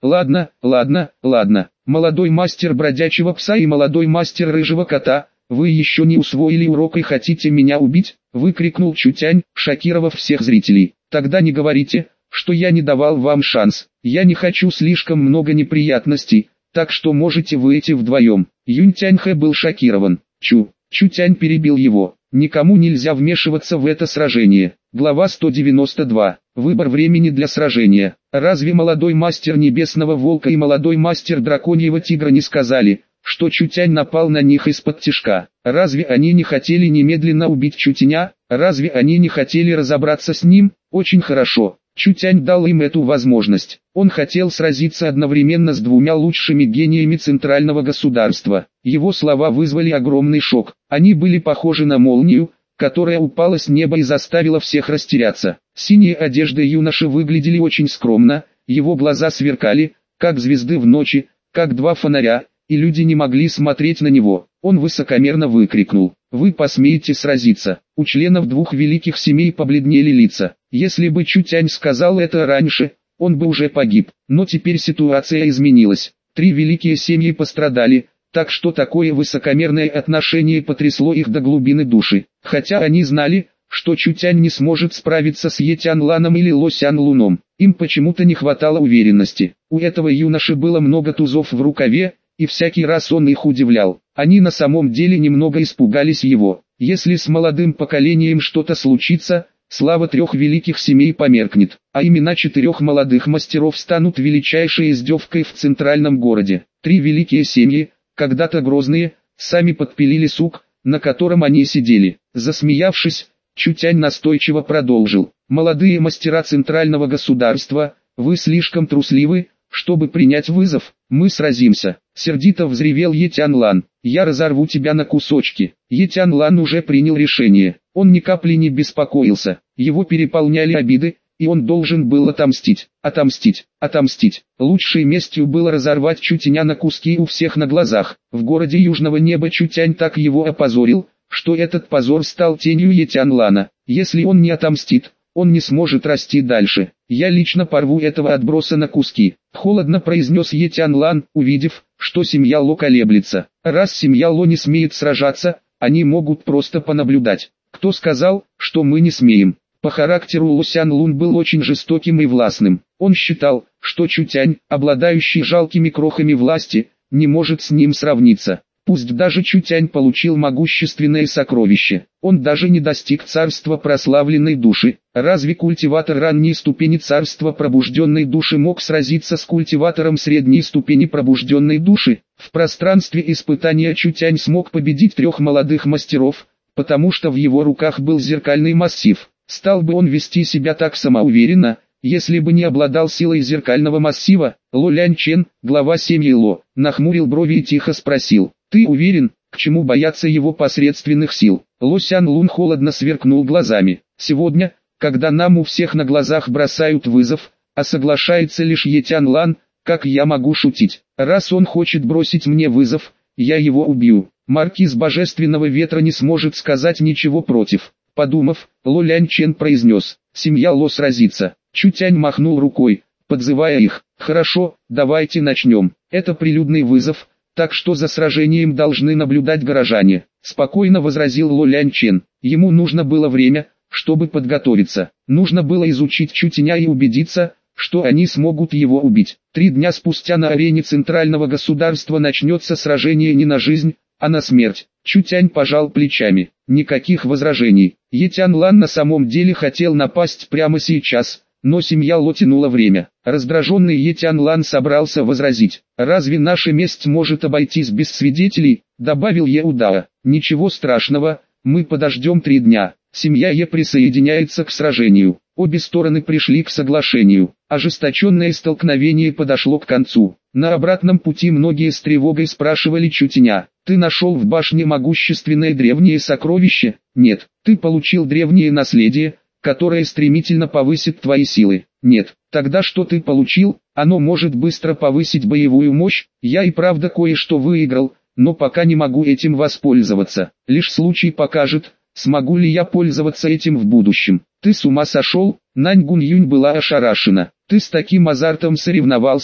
S1: Ладно, ладно, ладно. Молодой мастер бродячего пса и молодой мастер рыжего кота, вы еще не усвоили урок и хотите меня убить? Выкрикнул Чутянь, шокировав всех зрителей. Тогда не говорите, что я не давал вам шанс. Я не хочу слишком много неприятностей, так что можете выйти вдвоем. Юнь Тяньхэ был шокирован. Чутянь перебил его. Никому нельзя вмешиваться в это сражение. Глава 192. Выбор времени для сражения. Разве молодой мастер Небесного Волка и молодой мастер Драконьего Тигра не сказали, что Чутянь напал на них из-под тишка? Разве они не хотели немедленно убить Чутяня? Разве они не хотели разобраться с ним? Очень хорошо. Чутянь дал им эту возможность. Он хотел сразиться одновременно с двумя лучшими гениями центрального государства. Его слова вызвали огромный шок. Они были похожи на молнию, которая упала с неба и заставила всех растеряться. Синие одежды юноши выглядели очень скромно, его глаза сверкали, как звезды в ночи, как два фонаря, и люди не могли смотреть на него. Он высокомерно выкрикнул: «Вы посмеете сразиться?» У членов двух великих семей побледнели лица. Если бы Чутянь сказал это раньше, он бы уже погиб. Но теперь ситуация изменилась. Три великие семьи пострадали, так что такое высокомерное отношение потрясло их до глубины души. Хотя они знали, что Чутянь не сможет справиться с Е Тянланом или Ло Сянлуном, им почему-то не хватало уверенности. У этого юноши было много тузов в рукаве, и всякий раз он их удивлял. Они на самом деле немного испугались его. Если с молодым поколением что-то случится, слава трех великих семей померкнет, а имена четырех молодых мастеров станут величайшей издевкой в центральном городе. Три великие семьи, когда-то грозные, сами подпилили сук, на котором они сидели. Засмеявшись, Чутянь настойчиво продолжил: «Молодые мастера центрального государства, вы слишком трусливы, чтобы принять вызов. Мы сразимся». Сердито взревел Е Тянлан: «Я разорву тебя на кусочки». Е Тянлан уже принял решение. Он ни капли не беспокоился. Его переполняли обиды, и он должен был отомстить. Отомстить. Лучшей местью было разорвать Чутяня на куски у всех на глазах. В городе Южного Неба Чутянь так его опозорил, что этот позор стал тенью Е Тянлана. Если он не отомстит, он не сможет расти дальше. «Я лично порву этого отброса на куски», — холодно произнес Е Тянлан, увидев, что семья Ло колеблется. Раз семья Ло не смеет сражаться, они могут просто понаблюдать. Кто сказал, что мы не смеем? По характеру Ло Сянлун был очень жестоким и властным. Он считал, что Чутянь, обладающий жалкими крохами власти, не может с ним сравниться. Пусть даже Чутянь получил могущественное сокровище, он даже не достиг царства прославленной души. Разве культиватор ранней ступени царства пробужденной души мог сразиться с культиватором средней ступени пробужденной души? В пространстве испытания Чутянь смог победить трех молодых мастеров, потому что в его руках был зеркальный массив. Стал бы он вести себя так самоуверенно, если бы не обладал силой зеркального массива? Ло Ляньчен, глава семьи Ло, нахмурил брови и тихо спросил: «Ты уверен, к чему бояться его посредственных сил?» Ло Сянлун холодно сверкнул глазами. «Сегодня, когда нам у всех на глазах бросают вызов, а соглашается лишь Е Тянлан, как я могу шутить? Раз он хочет бросить мне вызов, я его убью». Маркиз Божественного Ветра не сможет сказать ничего против. Подумав, Ло Ляньчен произнес: «Семья Ло сразится». Чутянь махнул рукой, подзывая их. «Хорошо, давайте начнем. Это прилюдный вызов, так что за сражением должны наблюдать горожане», — спокойно возразил Ло Ляньчен. Ему нужно было время, чтобы подготовиться. Нужно было изучить Чутяня и убедиться, что они смогут его убить. 3 дня спустя на арене центрального государства начнется сражение не на жизнь, а на смерть. Чутянь пожал плечами. Никаких возражений. Е Тянлан на самом деле хотел напасть прямо сейчас, но семья Ло тянула время. Раздраженный Е Тянлан собрался возразить. «Разве наша месть может обойтись без свидетелей?» — добавил Е Удао. «Ничего страшного, мы подождем 3 дня». Семья Е присоединяется к сражению. Обе стороны пришли к соглашению. Ожесточенное столкновение подошло к концу. На обратном пути многие с тревогой спрашивали Чутяня: «Ты нашел в башне могущественное древнее сокровище?» «Нет». «Ты получил древнее наследие, которое стремительно повысит твои силы?» «Нет». «Тогда что ты получил? Оно может быстро повысить боевую мощь». «Я и правда кое-что выиграл, но пока не могу этим воспользоваться. Лишь случай покажет, смогу ли я пользоваться этим в будущем». «Ты с ума сошел?» Нань Гунь Юнь была ошарашена. «Ты с таким азартом соревновался,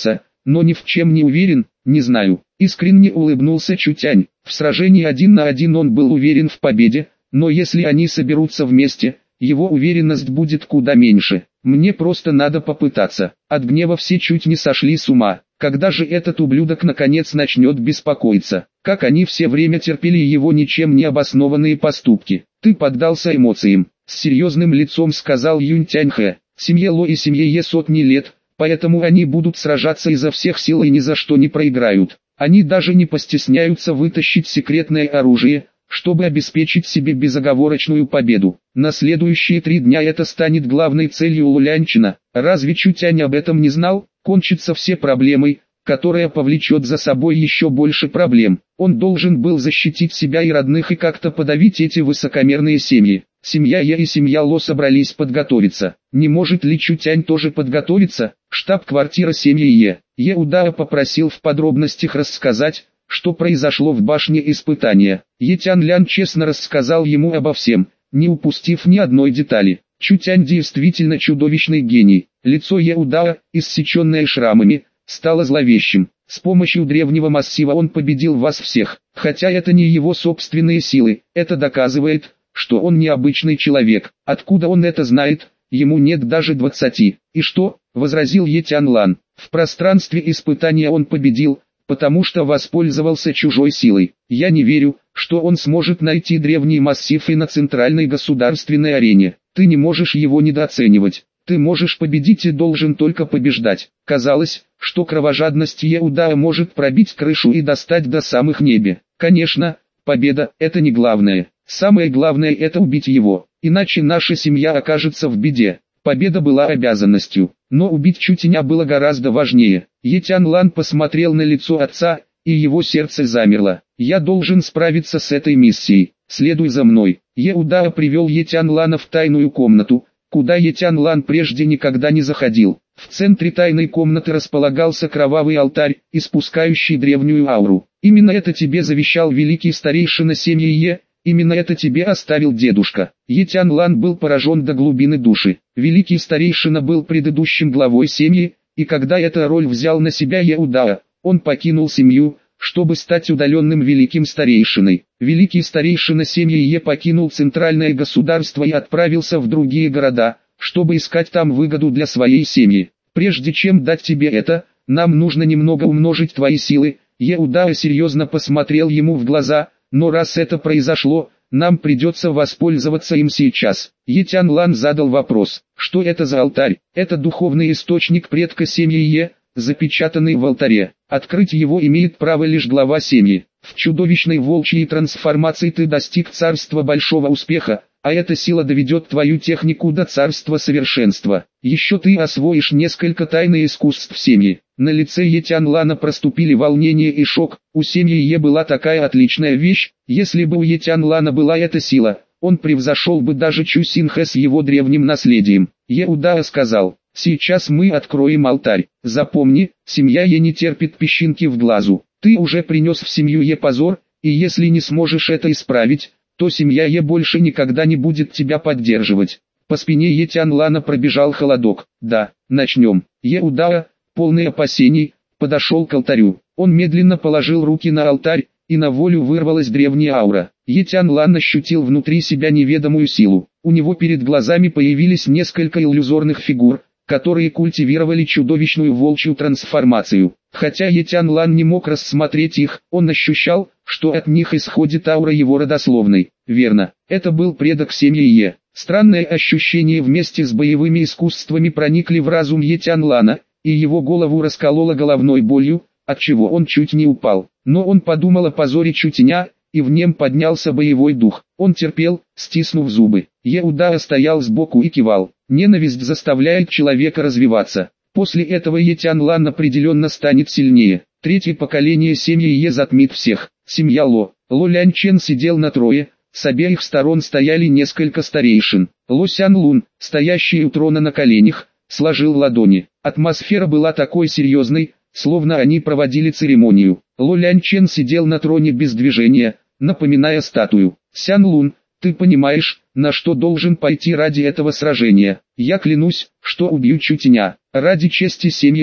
S1: но ни в чем не уверен, не знаю. Искренне улыбнулся Чутянь. В сражении 1 на 1 он был уверен в победе, но если они соберутся вместе, его уверенность будет куда меньше. Мне просто надо попытаться. От гнева все чуть не сошли с ума. Когда же этот ублюдок наконец начнет беспокоиться? Как они все время терпели его ничем не обоснованные поступки. Ты поддался эмоциям. С серьезным лицом сказал Юнь Тяньхэ. Семье Ло и семье Е сотни лет, поэтому они будут сражаться изо всех сил и ни за что не проиграют. Они даже не постесняются вытащить секретное оружие, чтобы обеспечить себе безоговорочную победу. На следующие 3 дня это станет главной целью Лулянчина. Разве Чутянь об этом не знал? Кончатся все проблемой, которая повлечет за собой еще больше проблем. Он должен был защитить себя и родных и как-то подавить эти высокомерные семьи. Семья Е и семья Ло собрались подготовиться. Не может ли Чутянь тоже подготовиться? Штаб-квартира семьи Е. Е Удаа попросил в подробностях рассказать, что произошло в башне испытания. Е Тянлян честно рассказал ему обо всем, не упустив ни одной детали. Чутянь действительно чудовищный гений. Лицо Е Удаа, иссеченное шрамами, стало зловещим. С помощью древнего массива он победил вас всех. Хотя это не его собственные силы, это доказывает, что он необычный человек. Откуда он это знает? Ему нет даже 20. И что? Возразил Е Тянлан. В пространстве испытания он победил, потому что воспользовался чужой силой. Я не верю, что он сможет найти древний массив и на центральной государственной арене. Ты не можешь его недооценивать. Ты можешь победить и должен только побеждать. Казалось, что кровожадность Е Удаа может пробить крышу и достать до самых небе. Конечно, победа – это не главное. Самое главное – это убить его, иначе наша семья окажется в беде. Победа была обязанностью, но убить Чутяня было гораздо важнее. Е Тянлан посмотрел на лицо отца, и его сердце замерло. Я должен справиться с этой миссией. Следуй за мной. Е Удаа привел Е Тянлана в тайную комнату, куда Е Тянлан прежде никогда не заходил. В центре тайной комнаты располагался кровавый алтарь, испускающий древнюю ауру. Именно это тебе завещал великий старейшина семьи Е. Именно это тебе оставил дедушка. Е Тянлан был поражен до глубины души. Великий старейшина был предыдущим главой семьи, и когда эта роль взял на себя Е Удаа, он покинул семью, чтобы стать удаленным великим старейшиной. Великий старейшина семьи Е покинул центральное государство и отправился в другие города, чтобы искать там выгоду для своей семьи. Прежде чем дать тебе это, нам нужно немного умножить твои силы. Е Удаа серьезно посмотрел ему в глаза. Но раз это произошло, нам придется воспользоваться им сейчас. Е Тянлан задал вопрос, что это за алтарь? Это духовный источник предка семьи Е, запечатанный в алтаре. Открыть его имеет право лишь глава семьи. В чудовищной волчьей трансформации ты достиг царства большого успеха, а эта сила доведет твою технику до царства совершенства. Еще ты освоишь несколько тайных искусств семьи. На лице Е Тянлана проступили волнение и шок. У семьи Е была такая отличная вещь. Если бы у Е Тянлана была эта сила, он превзошел бы даже Чу Синхэ с его древним наследием. Е Удаа сказал, сейчас мы откроем алтарь. Запомни, семья Е не терпит песчинки в глазу. Ты уже принес в семью Е позор, и если не сможешь это исправить, то семья Е больше никогда не будет тебя поддерживать. По спине Е Тянлана пробежал холодок. Да, начнем. Е Удаа, полный опасений, подошел к алтарю. Он медленно положил руки на алтарь, и на волю вырвалась древняя аура. Е Тянлан ощутил внутри себя неведомую силу. У него перед глазами появились несколько иллюзорных фигур, которые культивировали чудовищную волчью трансформацию. Хотя Е Тянлан не мог рассмотреть их, он ощущал, что от них исходит аура его родословной. Верно, это был предок семьи Е. Странное ощущение вместе с боевыми искусствами проникли в разум Е Тянлана, и его голову раскололо головной болью, отчего он чуть не упал. Но он подумал о позоре Чутяня, и в нем поднялся боевой дух. Он терпел, стиснув зубы. Е Удаа стоял сбоку и кивал. Ненависть заставляет человека развиваться. После этого Е Тянлан определенно станет сильнее. Третье поколение семьи Е затмит всех. Семья Ло. Ло Лянчен сидел на трое, с обеих сторон стояли несколько старейшин. Ло Сян Лун, стоящий у трона на коленях, сложил ладони. Атмосфера была такой серьезной, словно они проводили церемонию. Ло Лянчен сидел на троне без движения, напоминая статую. Сян Лун, ты понимаешь, на что должен пойти ради этого сражения? Я клянусь, что убью Чутяня. Ради чести семьи Ло.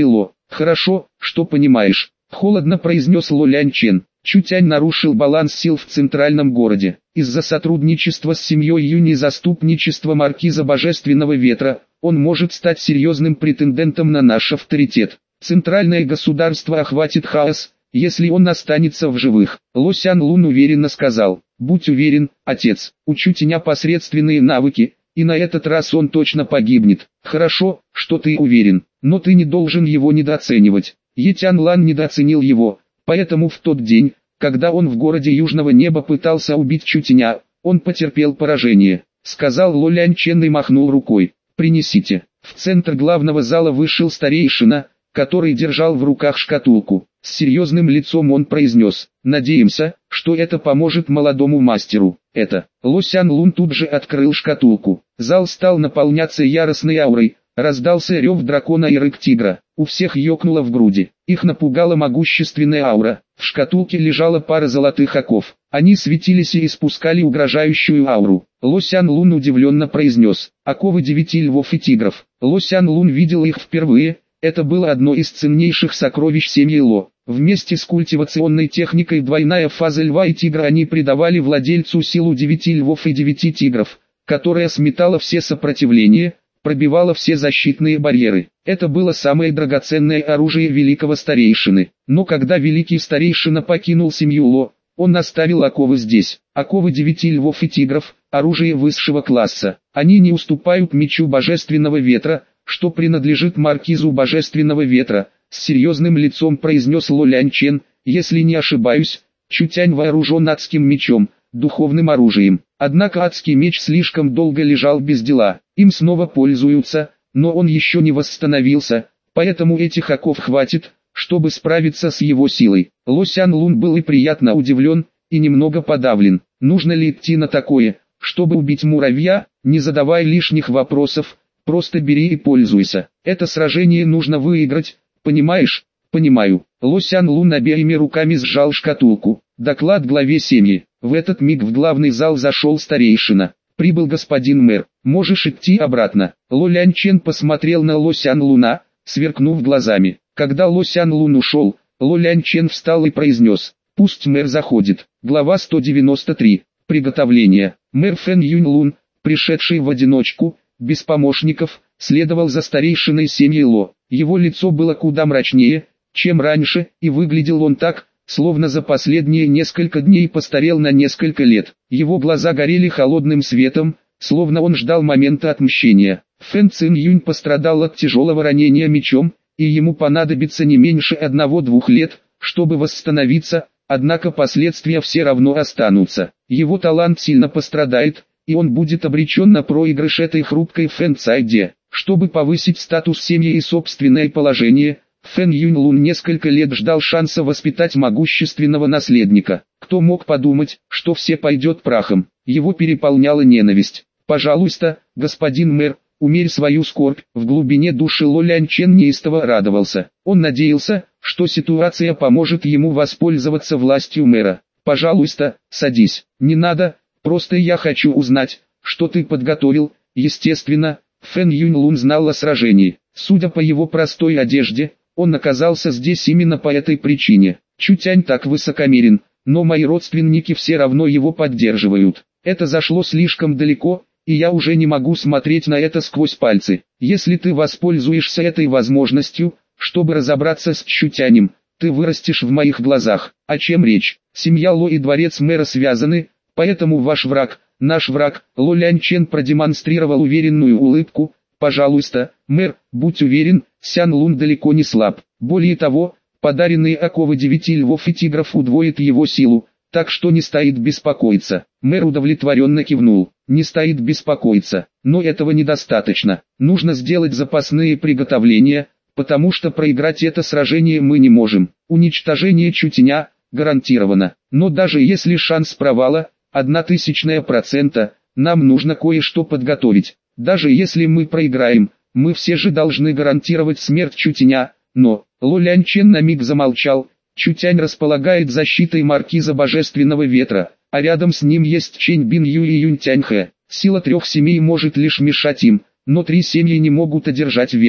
S1: Хорошо, что понимаешь, холодно произнес Ло Лянчен. Чутянь нарушил баланс сил в центральном городе. Из-за сотрудничества с семьей Юнь и заступничества маркиза Божественного Ветра, он может стать серьезным претендентом на наш авторитет. Центральное государство охватит хаос, если он останется в живых. Ло Сян Лун уверенно сказал: «Будь уверен, отец, у Чутяня посредственные навыки, и на этот раз он точно погибнет». «Хорошо, что ты уверен, но ты не должен его недооценивать». Е Тянлан недооценил его, поэтому в тот день, когда он в городе Южного Неба пытался убить Чутяня, он потерпел поражение, сказал Ло Лянчен и махнул рукой. «Принесите». В центр главного зала вышел старейшина, который держал в руках шкатулку. С серьезным лицом он произнес: «Надеемся, что это поможет молодому мастеру». Это. Ло Сян Лун тут же открыл шкатулку. Зал стал наполняться яростной аурой, раздался рев дракона и рык тигра. У всех ёкнуло в груди. Их напугала могущественная аура. В шкатулке лежала пара золотых оков. Они светились и испускали угрожающую ауру. Ло Сян Лун удивленно произнес: «Оковы 9 львов и тигров». Ло Сян Лун видел их впервые. Это было одно из ценнейших сокровищ семьи Ло. Вместе с культивационной техникой двойная фаза льва и тигра они придавали владельцу силу 9 львов и 9 тигров, которая сметала все сопротивления, пробивала все защитные барьеры. Это было самое драгоценное оружие великого старейшины. Но когда великий старейшина покинул семью Ло, он оставил оковы здесь. Оковы 9 львов и тигров, оружие высшего класса. Они не уступают мечу Божественного Ветра, что принадлежит маркизу Божественного Ветра, с серьезным лицом произнес Ло Лянчен. «Если не ошибаюсь, Чутянь вооружен адским мечом, духовным оружием. Однако адский меч слишком долго лежал без дела, им снова пользуются, но он еще не восстановился, поэтому этих оков хватит, чтобы справиться с его силой». Ло Сян Лун был и приятно удивлен, и немного подавлен. Нужно ли идти на такое, чтобы убить муравья? Не задавай лишних вопросов, просто бери и пользуйся. Это сражение нужно выиграть, понимаешь? Понимаю. Ло Сян Лун обеими руками сжал шкатулку. Доклад главе семьи. В этот миг в главный зал зашел старейшина. «Прибыл господин мэр, можешь идти обратно». Ло Лянчен посмотрел на Ло Сян Луна, сверкнув глазами. Когда Ло Сян Лун ушел, Ло Лянчен встал и произнес: «Пусть мэр заходит». Глава 193. Приготовление. Мэр Фэн Юнь Лун, пришедший в одиночку, без помощников, следовал за старейшиной семьи Ло. Его лицо было куда мрачнее, чем раньше, и выглядел он так, словно за последние несколько дней постарел на несколько лет. Его глаза горели холодным светом, словно он ждал момента отмщения. Фэн Цин Юнь пострадал от тяжелого ранения мечом, и ему понадобится не меньше 1-2 лет, чтобы восстановиться, однако последствия все равно останутся. Его талант сильно пострадает, и он будет обречен на проигрыш этой хрупкой Фэн Цайде. Чтобы повысить статус семьи и собственное положение, Фэн Юнь Лун несколько лет ждал шанса воспитать могущественного наследника. Кто мог подумать, что все пойдет прахом? Его переполняла ненависть. «Пожалуйста, господин мэр, умерь свою скорбь». В глубине души Ло Лянчен неистово радовался. Он надеялся, что ситуация поможет ему воспользоваться властью мэра. «Пожалуйста, садись». «Не надо, просто я хочу узнать, что ты подготовил». Естественно, Фэн Юнь Лун знал о сражении. Судя по его простой одежде, он оказался здесь именно по этой причине. Чутянь так высокомерен, но мои родственники все равно его поддерживают. Это зашло слишком далеко, и я уже не могу смотреть на это сквозь пальцы. Если ты воспользуешься этой возможностью, чтобы разобраться с Чутянем, ты вырастешь в моих глазах. О чем речь? Семья Ло и дворец мэра связаны, поэтому ваш враг, наш враг. Ло Лянчен продемонстрировал уверенную улыбку. «Пожалуйста, мэр, будь уверен, Сян Лун далеко не слаб. Более того, подаренные оковы 9 львов и тигров удвоят его силу, так что не стоит беспокоиться». Мэр удовлетворенно кивнул. «Не стоит беспокоиться, но этого недостаточно. Нужно сделать запасные приготовления, потому что проиграть это сражение мы не можем. Уничтожение Чутяня гарантировано. Но даже если шанс провала 0,01%, нам нужно кое-что подготовить. Даже если мы проиграем, мы все же должны гарантировать смерть Чутяня». Но Ло Лянчен на миг замолчал. Чутянь располагает защитой маркиза Божественного Ветра, а рядом с ним есть Чэнь Бин Ю и Юнь Тяньхэ. Сила 3 семей может лишь мешать им, но 3 семьи не могут одержать верх.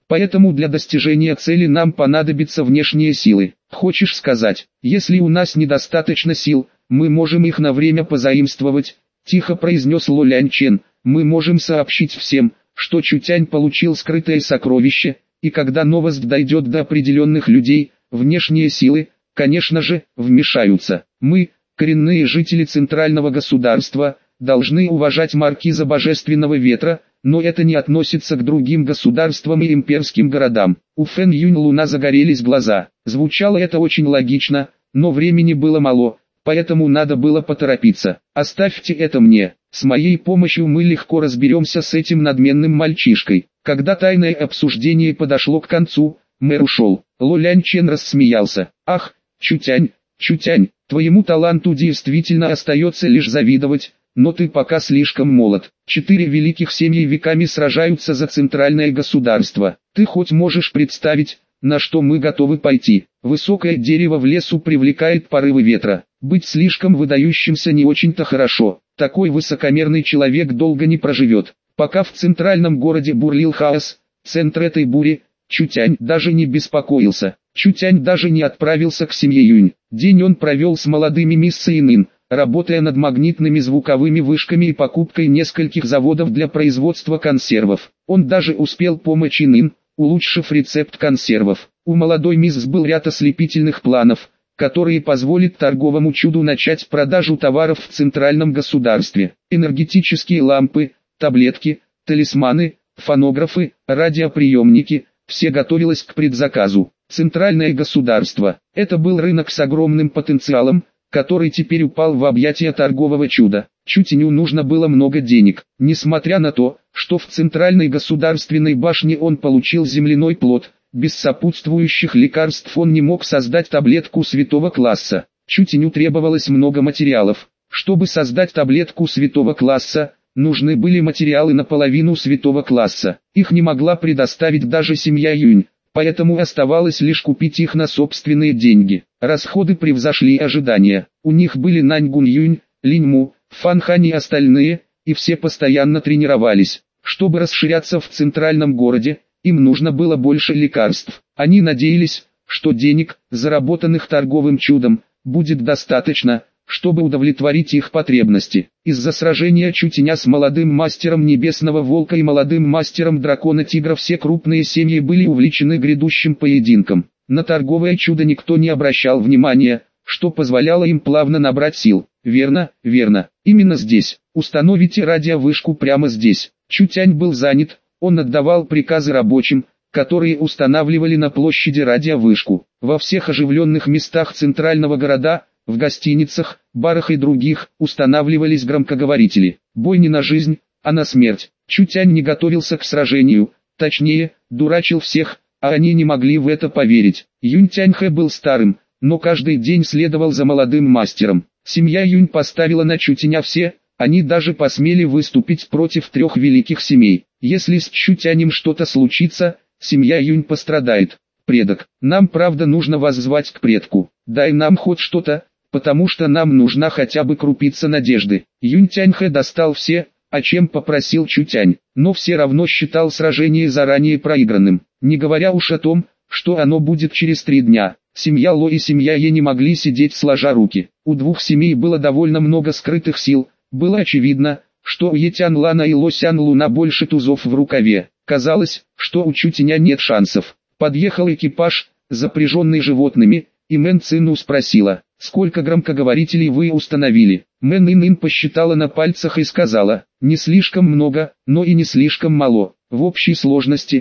S1: Поэтому для достижения цели нам понадобятся внешние силы. Хочешь сказать, если у нас недостаточно сил, мы можем их на время позаимствовать, тихо произнес Ло Ляньчен. Мы можем сообщить всем, что Чутянь получил скрытое сокровище, и когда новость дойдет до определенных людей, внешние силы, конечно же, вмешаются. Мы, коренные жители центрального государства, должны уважать маркиза Божественного Ветра, но это не относится к другим государствам и имперским городам. У Фэн Юнь Луна загорелись глаза. Звучало это очень логично, но времени было мало, поэтому надо было поторопиться. Оставьте это мне. С моей помощью мы легко разберемся с этим надменным мальчишкой. Когда тайное обсуждение подошло к концу, мэр ушел. Ло Ляньчен рассмеялся. Ах, Чутянь, Чутянь, твоему таланту действительно остается лишь завидовать, но ты пока слишком молод. 4 великих семьи веками сражаются за центральное государство. Ты хоть можешь представить, на что мы готовы пойти? Высокое дерево в лесу привлекает порывы ветра. Быть слишком выдающимся не очень-то хорошо. Такой высокомерный человек долго не проживет. Пока в центральном городе бурлил хаос, центр этой бури, Чутянь даже не беспокоился. Чутянь даже не отправился к семье Юнь. День он провел с молодыми мисс и Нин, работая над магнитными звуковыми вышками и покупкой нескольких заводов для производства консервов. Он даже успел помочь Нин, улучшив рецепт консервов. У молодой мисс был ряд ослепительных планов, которые позволят торговому чуду начать продажу товаров в центральном государстве. Энергетические лампы, таблетки, талисманы, фонографы, радиоприемники – все готовилось к предзаказу. Центральное государство – это был рынок с огромным потенциалом, который теперь упал в объятия торгового чуда. Чутяню нужно было много денег. Несмотря на то, что в центральной государственной башне он получил земляной плод, без сопутствующих лекарств он не мог создать таблетку святого класса. Чутяню требовалось много материалов. Чтобы создать таблетку святого класса, нужны были материалы наполовину святого класса. Их не могла предоставить даже семья Юнь, поэтому оставалось лишь купить их на собственные деньги. Расходы превзошли ожидания. У них были Наньгун Юнь, Линьму, Фан Хань и остальные, и все постоянно тренировались. Чтобы расширяться в центральном городе, им нужно было больше лекарств. Они надеялись, что денег, заработанных торговым чудом, будет достаточно, чтобы удовлетворить их потребности. Из-за сражения Чутяня с молодым мастером Небесного Волка и молодым мастером Дракона Тигра все крупные семьи были увлечены грядущим поединком. На торговое чудо никто не обращал внимания, что позволяло им плавно набрать сил. Верно, верно, именно здесь. Установите радиовышку прямо здесь. Чутянь был занят, он отдавал приказы рабочим, которые устанавливали на площади радиовышку. Во всех оживленных местах центрального города, в гостиницах, барах и других, устанавливались громкоговорители. Бой не на жизнь, а на смерть. Чутянь не готовился к сражению, точнее, дурачил всех, а они не могли в это поверить. Юнь Тяньхэ был старым, но каждый день следовал за молодым мастером. Семья Юнь поставила на Чутяня все, они даже посмели выступить против 3 великих семей. Если с Чутянем что-то случится, семья Юнь пострадает. Предок, нам правда нужно воззвать к предку. Дай нам хоть что-то, потому что нам нужна хотя бы крупица надежды. Юнь Тяньхэ достал все, о чем попросил Чутянь, но все равно считал сражение заранее проигранным, не говоря уж о том, что оно будет через 3 дня. Семья Ло и семья Е не могли сидеть сложа руки. У 2 семей было довольно много скрытых сил. Было очевидно, что у Етян Лана и Ло Сян Луна больше тузов в рукаве. Казалось, что у Чутяня нет шансов. Подъехал экипаж, запряженный животными, и Мэн Цину спросила, сколько громкоговорителей вы установили. Мэн Ин посчитала на пальцах и сказала, не слишком много, но и не слишком мало. В общей сложности,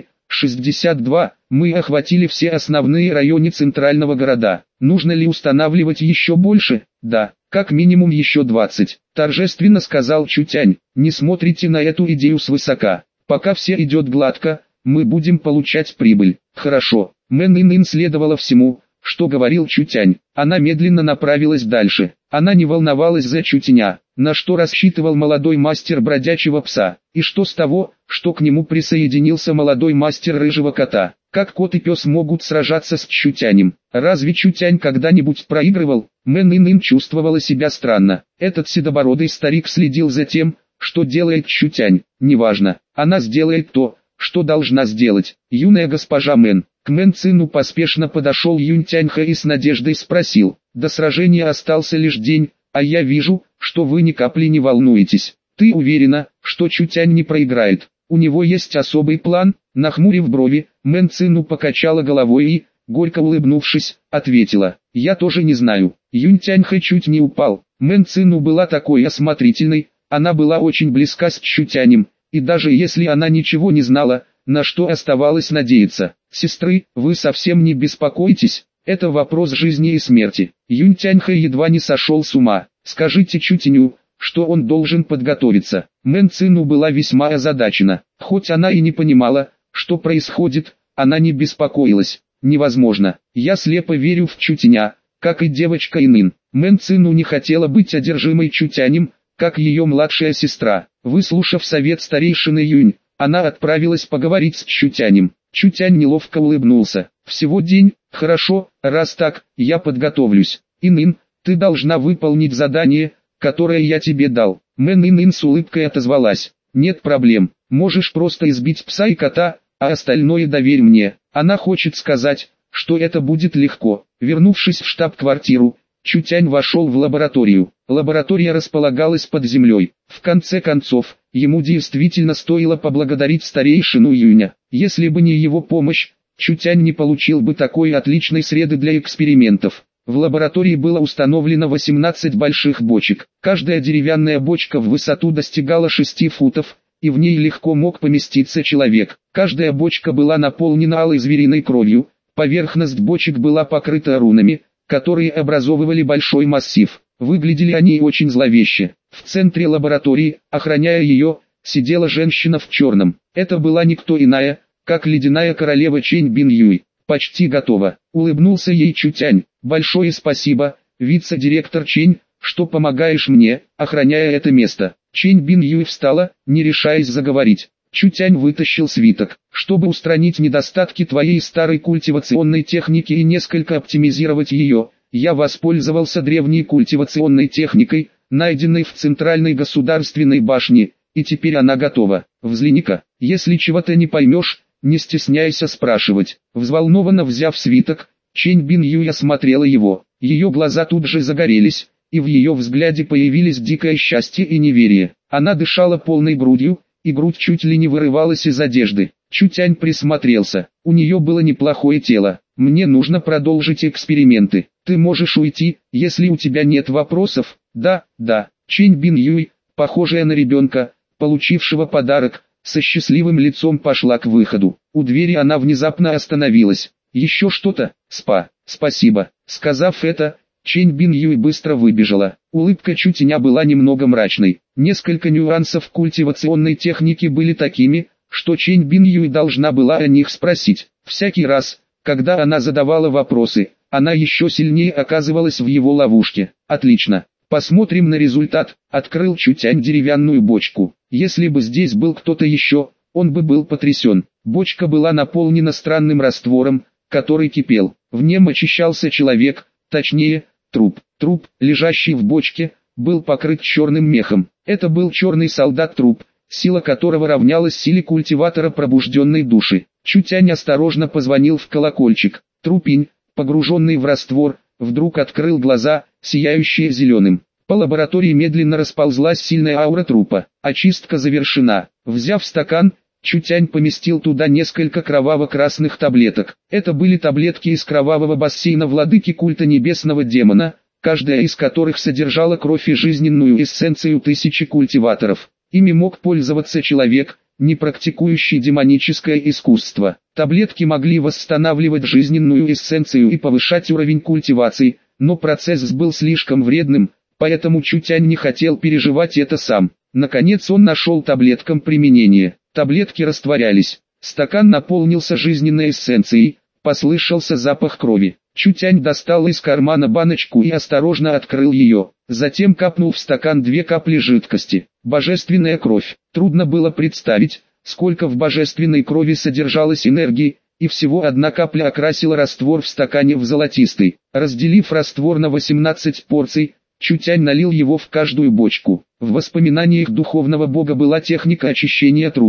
S1: 62, мы охватили все основные районы центрального города. Нужно ли устанавливать еще больше? Да, как минимум еще 20. Торжественно сказал Чутянь, не смотрите на эту идею свысока. Пока все идет гладко, мы будем получать прибыль. Хорошо. Мэн Ин следовала всему, что говорил Чутянь. Она медленно направилась дальше. Она не волновалась за Чутяня, на что рассчитывал молодой мастер бродячего пса. И что с того, что к нему присоединился молодой мастер рыжего кота? Как кот и пес могут сражаться с Чутянем? Разве Чутянь когда-нибудь проигрывал? Мэн Ин чувствовала себя странно. Этот седобородый старик следил за тем, что делает Чутянь. Неважно, она сделает то, что должна сделать, юная госпожа Мэн. К Мэн Цину поспешно подошел Юнь Тяньхэ и с надеждой спросил: до сражения остался лишь день, а я вижу, что вы ни капли не волнуетесь. Ты уверена, что Чутянь не проиграет? У него есть особый план? Нахмурив брови, Мэн Цину покачала головой и, горько улыбнувшись, ответила: я тоже не знаю. Юнь Тяньхэ чуть не упал. Мэн Цину была такой осмотрительной, она была очень близка с Чутянем, и даже если она ничего не знала, на что оставалось надеяться. Сестры, вы совсем не беспокойтесь, это вопрос жизни и смерти. Юнь Тяньхэ едва не сошел с ума. Скажите Чутяню, что он должен подготовиться. Мэн Цину была весьма озадачена. Хоть она и не понимала, что происходит, она не беспокоилась. Невозможно. Я слепо верю в Чутяня, как и девочка Инын. Мэн Цину не хотела быть одержимой Чутянем, как ее младшая сестра. Выслушав совет старейшины Юнь, она отправилась поговорить с Чутянем. Чутянь неловко улыбнулся. Всего день, хорошо, раз так, я подготовлюсь. Инын, ты должна выполнить задание, которое я тебе дал. Мэн Инын с улыбкой отозвалась: нет проблем, можешь просто избить пса и кота, а остальное доверь мне. Она хочет сказать, что это будет легко. Вернувшись в штаб-квартиру, Чутянь вошел в лабораторию. Лаборатория располагалась под землей. В конце концов, ему действительно стоило поблагодарить старейшину Юня. Если бы не его помощь, Чутянь не получил бы такой отличной среды для экспериментов. В лаборатории было установлено 18 больших бочек. Каждая деревянная бочка в высоту достигала 6 футов, и в ней легко мог поместиться человек. Каждая бочка была наполнена алой звериной кровью, поверхность бочек была покрыта рунами, которые образовывали большой массив. Выглядели они очень зловеще. В центре лаборатории, охраняя ее, сидела женщина в черном. Это была никто иная, как ледяная королева Чэнь Бин Юй. Почти готово. Улыбнулся ей Чутянь. Большое спасибо, вице-директор Чэнь, что помогаешь мне, охраняя это место. Чэнь Бин Юй встала, не решаясь заговорить. Чутянь вытащил свиток. Чтобы устранить недостатки твоей старой культивационной техники и несколько оптимизировать ее, я воспользовался древней культивационной техникой, найденной в центральной государственной башне, и теперь она готова. Взгляни-ка, если чего-то не поймешь, не стесняйся спрашивать. Взволнованно взяв свиток, Чэнь Бин Юй осмотрела его. Ее глаза тут же загорелись, и в ее взгляде появились дикое счастье и неверие. Она дышала полной грудью, и грудь чуть ли не вырывалась из одежды. Чутянь присмотрелся. У нее было неплохое тело. Мне нужно продолжить эксперименты. Ты можешь уйти, если у тебя нет вопросов. Да, да. Чэнь Бин Юй, похожая на ребенка, получившего подарок, со счастливым лицом пошла к выходу. У двери она внезапно остановилась. Еще что-то? Спасибо. Сказав это, Чэнь Бин Юй быстро выбежала. Улыбка Чутяня была немного мрачной. Несколько нюансов культивационной техники были такими, что Чэнь Бин Юй должна была о них спросить. Всякий раз, когда она задавала вопросы, она еще сильнее оказывалась в его ловушке. Отлично. Посмотрим на результат. Открыл Чутянь деревянную бочку. Если бы здесь был кто-то еще, он бы был потрясен. Бочка была наполнена странным раствором, который кипел. В нем очищался человек, точнее, труп. Труп, лежащий в бочке, был покрыт черным мехом. Это был черный солдат-труп, сила которого равнялась силе культиватора пробужденной души. Чутянь осторожно позвонил в колокольчик. Трупень, погруженный в раствор, вдруг открыл глаза, сияющие зеленым. По лаборатории медленно расползлась сильная аура трупа. Очистка завершена. Взяв стакан, Чутянь поместил туда несколько кроваво-красных таблеток. Это были таблетки из кровавого бассейна владыки культа небесного демона, каждая из которых содержала кровь и жизненную эссенцию тысячи культиваторов. Ими мог пользоваться человек, не практикующий демоническое искусство. Таблетки могли восстанавливать жизненную эссенцию и повышать уровень культивации, но процесс был слишком вредным, поэтому Чутянь не хотел переживать это сам. Наконец он нашел таблеткам применение. Таблетки растворялись. Стакан наполнился жизненной эссенцией, послышался запах крови. Чутянь достал из кармана баночку и осторожно открыл ее. Затем капнул в стакан 2 капли жидкости. Божественная кровь. Трудно было представить, сколько в божественной крови содержалось энергии, и всего 1 капля окрасила раствор в стакане в золотистый. Разделив раствор на 18 порций, Чутянь налил его в каждую бочку. В воспоминаниях духовного бога была техника очищения трупов.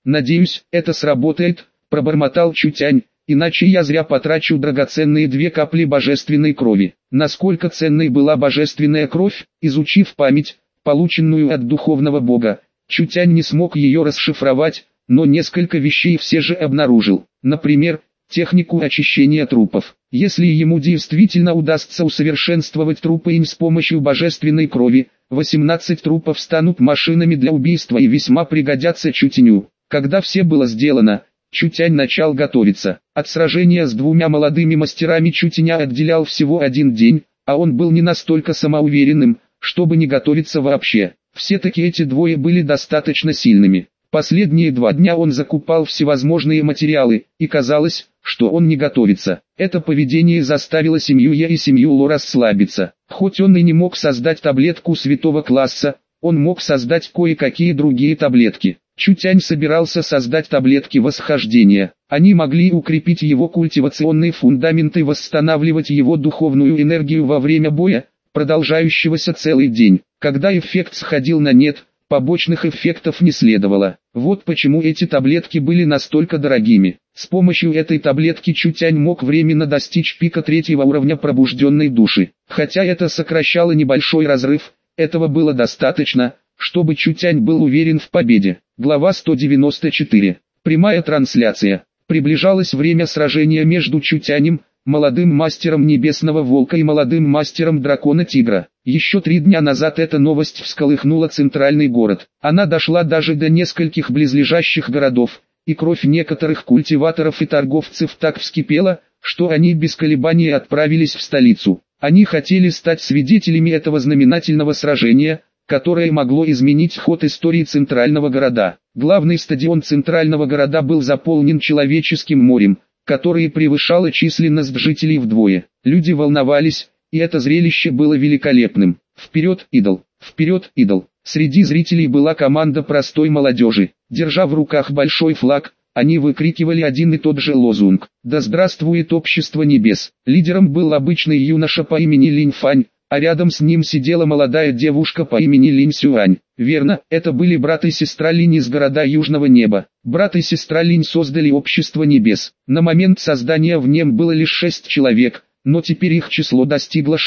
S1: «Надеюсь, это сработает», – пробормотал Чутянь, «иначе я зря потрачу драгоценные 2 капли божественной крови». Насколько ценной была божественная кровь, изучив память, полученную от духовного бога, Чутянь не смог ее расшифровать, но несколько вещей все же обнаружил. Например, технику очищения трупов. Если ему действительно удастся усовершенствовать трупы им с помощью божественной крови, 18 трупов станут машинами для убийства и весьма пригодятся Чутяню. Когда все было сделано, Чутянь начал готовиться. От сражения с 2 молодыми мастерами Чутяня отделял всего 1 день, а он был не настолько самоуверенным, чтобы не готовиться вообще. Все-таки эти 2 были достаточно сильными. Последние 2 дня он закупал всевозможные материалы, и казалось, что он не готовится. Это поведение заставило семью Я и семью Ло расслабиться. Хоть он и не мог создать таблетку святого класса, он мог создать кое-какие другие таблетки. Чутянь собирался создать таблетки восхождения. Они могли укрепить его культивационный фундамент и восстанавливать его духовную энергию во время боя, продолжающегося целый день. Когда эффект сходил на нет, побочных эффектов не следовало. Вот почему эти таблетки были настолько дорогими. С помощью этой таблетки Чутянь мог временно достичь пика 3-го уровня пробужденной души. Хотя это сокращало небольшой разрыв, этого было достаточно, чтобы Чутянь был уверен в победе. Глава 194. Прямая трансляция. Приближалось время сражения между Чутянем, молодым мастером Небесного Волка и молодым мастером Дракона-Тигра. Еще 3 дня назад эта новость всколыхнула центральный город. Она дошла даже до нескольких близлежащих городов, и кровь некоторых культиваторов и торговцев так вскипела, что они без колебаний отправились в столицу. Они хотели стать свидетелями этого знаменательного сражения, которое могло изменить ход истории центрального города. Главный стадион центрального города был заполнен человеческим морем, которое превышало численность жителей вдвое. Люди волновались, и это зрелище было великолепным. «Вперед, идол! Вперед, идол!» Среди зрителей была команда простой молодежи. Держа в руках большой флаг, они выкрикивали один и тот же лозунг: «Да здравствует общество небес!». Лидером был обычный юноша по имени Линь Фань, а рядом с ним сидела молодая девушка по имени Линь Сюань. Верно, это были брат и сестра Линь из города Южного Неба. Брат и сестра Линь создали общество небес. На момент создания в нем было лишь 6 человек, но теперь их число достигло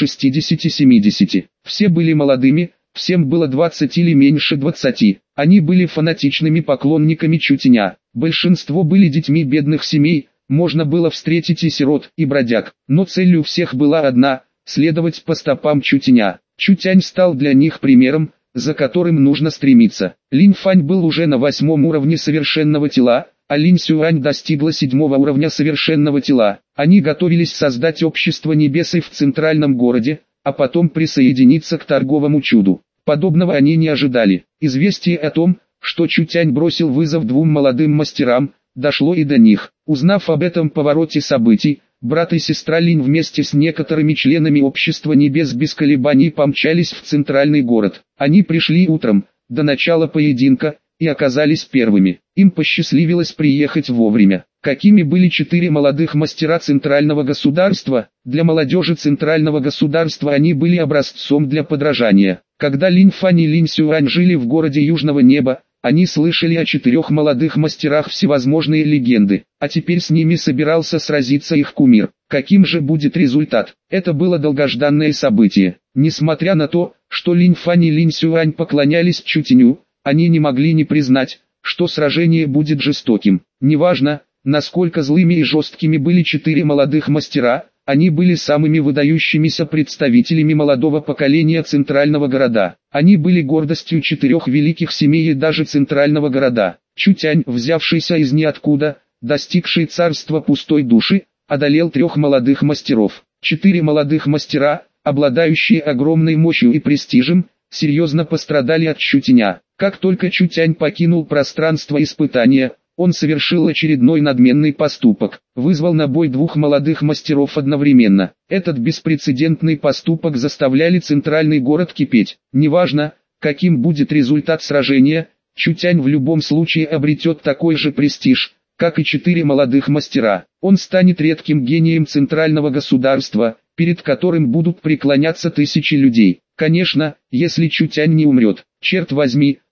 S1: 60-70. Все были молодыми, всем было 20 или меньше 20. Они были фанатичными поклонниками Чутяня. Большинство были детьми бедных семей, можно было встретить и сирот, и бродяг, но цель у всех была одна – следовать по стопам Чутяня. Чутянь стал для них примером, за которым нужно стремиться. Линь Фань был уже на 8-м уровне совершенного тела, а Линь Сюань достигла 7-го уровня совершенного тела. Они готовились создать общество небес и в центральном городе, а потом присоединиться к торговому чуду. Подобного они не ожидали. Известие о том, что Чутянь бросил вызов 2 молодым мастерам, дошло и до них. Узнав об этом повороте событий, брат и сестра Линь вместе с некоторыми членами общества небес без колебаний помчались в центральный город. Они пришли утром, до начала поединка, и оказались первыми. Им посчастливилось приехать вовремя. Какими были 4 молодых мастера центрального государства? Для молодежи центрального государства они были образцом для подражания. Когда Линь Фань и Линь Сюань жили в городе Южного Неба, они слышали о 4 молодых мастерах всевозможные легенды, а теперь с ними собирался сразиться их кумир. Каким же будет результат? Это было долгожданное событие. Несмотря на то, что Линь Фань и Линь Сюань поклонялись Чутяню, они не могли не признать, что сражение будет жестоким. Неважно, насколько злыми и жесткими были 4 молодых мастера, они были самыми выдающимися представителями молодого поколения центрального города. Они были гордостью 4 великих семей и даже центрального города. Чутянь, взявшийся из ниоткуда, достигший царства пустой души, одолел 3 молодых мастеров. 4 молодых мастера, обладающие огромной мощью и престижем, серьезно пострадали от Чутяня. Как только Чутянь покинул пространство испытания, он совершил очередной надменный поступок, вызвал на бой 2 молодых мастеров одновременно. Этот беспрецедентный поступок заставляли центральный город кипеть. Неважно, каким будет результат сражения, Чутянь в любом случае обретет такой же престиж, как и 4 молодых мастера. Он станет редким гением центрального государства, перед которым будут преклоняться тысячи людей. Конечно, если Чутянь не умрет. Черт возьми,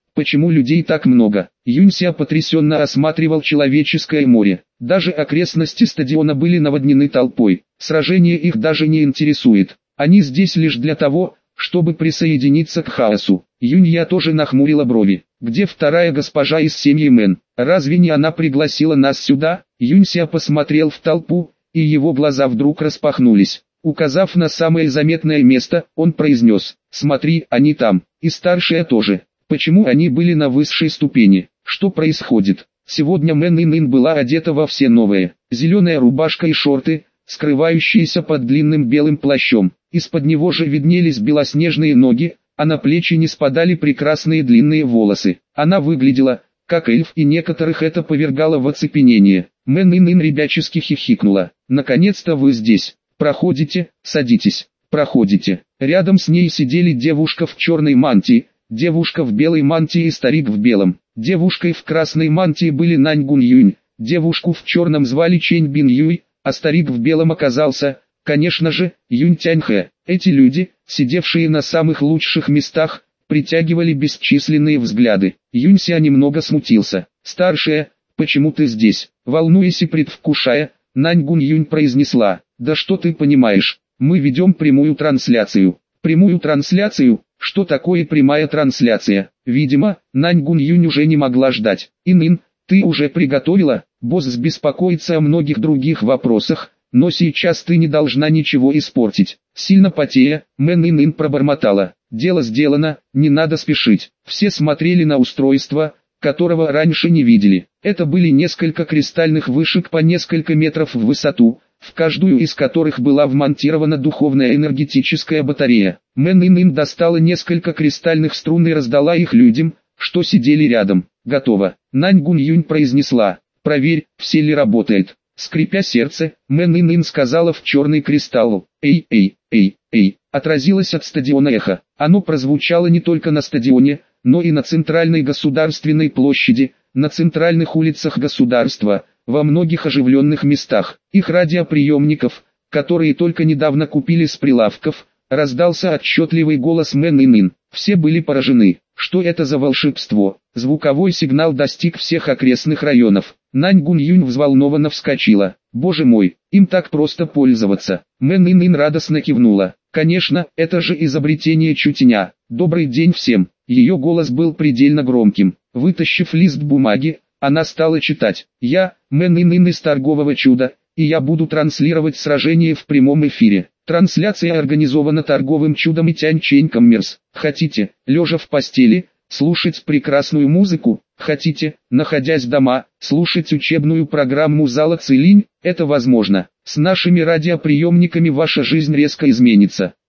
S1: Почему людей так много? Юнься потрясенно осматривал человеческое море. Даже окрестности стадиона были наводнены толпой. Сражение их даже не интересует. Они здесь лишь для того, чтобы присоединиться к хаосу. Юнья тоже нахмурила брови. Где вторая госпожа из семьи Мэн? Разве не она пригласила нас сюда? Юнься посмотрел в толпу, и его глаза вдруг распахнулись. Указав на самое заметное место, он произнес: «Смотри, они там, и старшая тоже». Почему они были на высшей ступени? Что происходит? Сегодня Мэн Ин была одета во все новое. Зеленая рубашка и шорты, скрывающиеся под длинным белым плащом. Из-под него же виднелись белоснежные ноги, а на плечи не спадали прекрасные длинные волосы. Она выглядела, как эльф, и некоторых это повергало в оцепенение. Мэн Ин ребячески хихикнула. «Наконец-то вы здесь. Проходите, садитесь, проходите». Рядом с ней сидели девушка в черной мантии, девушка в белой мантии и старик в белом. Девушкой в красной мантии были Нань Гун Юнь, девушку в черном звали Чэнь Бин Юй, а старик в белом оказался, конечно же, Юнь Тяньхэ. Эти люди, сидевшие на самых лучших местах, притягивали бесчисленные взгляды. Юнься немного смутился. «Старшая, почему ты здесь?» Волнуясь и предвкушая, Нань Гун Юнь произнесла: «Да что ты понимаешь, мы ведем прямую трансляцию». «Прямую трансляцию? Что такое прямая трансляция?» Видимо, Нань Гун Юнь уже не могла ждать. «Ин, ты уже приготовила?» Босс беспокоится о многих других вопросах, но сейчас ты не должна ничего испортить. Сильно потея, Мэн Ин пробормотала: «Дело сделано, не надо спешить». Все смотрели на устройство, которого раньше не видели. Это были несколько кристальных вышек по несколько метров в высоту, в каждую из которых была вмонтирована духовная энергетическая батарея. Мэн Ин достала несколько кристальных струн и раздала их людям, что сидели рядом. «Готово». Нань Гун Юнь произнесла: «Проверь, все ли работает». Скрипя сердце, Мэн Ин сказала в черный кристалл: «Эй, эй, эй, эй». Отразилось от стадиона эхо. Оно прозвучало не только на стадионе, но и на центральной государственной площади, на центральных улицах государства, во многих оживленных местах. Их радиоприемников, которые только недавно купили с прилавков, раздался отчетливый голос Мэн Ин. Все были поражены. Что это за волшебство? Звуковой сигнал достиг всех окрестных районов. Нань Гун Юнь взволнованно вскочила. «Боже мой, им так просто пользоваться». Мэн Ин радостно кивнула. «Конечно, это же изобретение Чутиня. Добрый день всем». Ее голос был предельно громким. Вытащив лист бумаги, она стала читать: «Я, Мэн Ин из торгового чуда, и я буду транслировать сражение в прямом эфире. Трансляция организована торговым чудом и Тянь-Чэнь Коммерс. Хотите, лежа в постели, слушать прекрасную музыку? Хотите, находясь дома, слушать учебную программу зала Цилинь? Это возможно. С нашими радиоприемниками ваша жизнь резко изменится».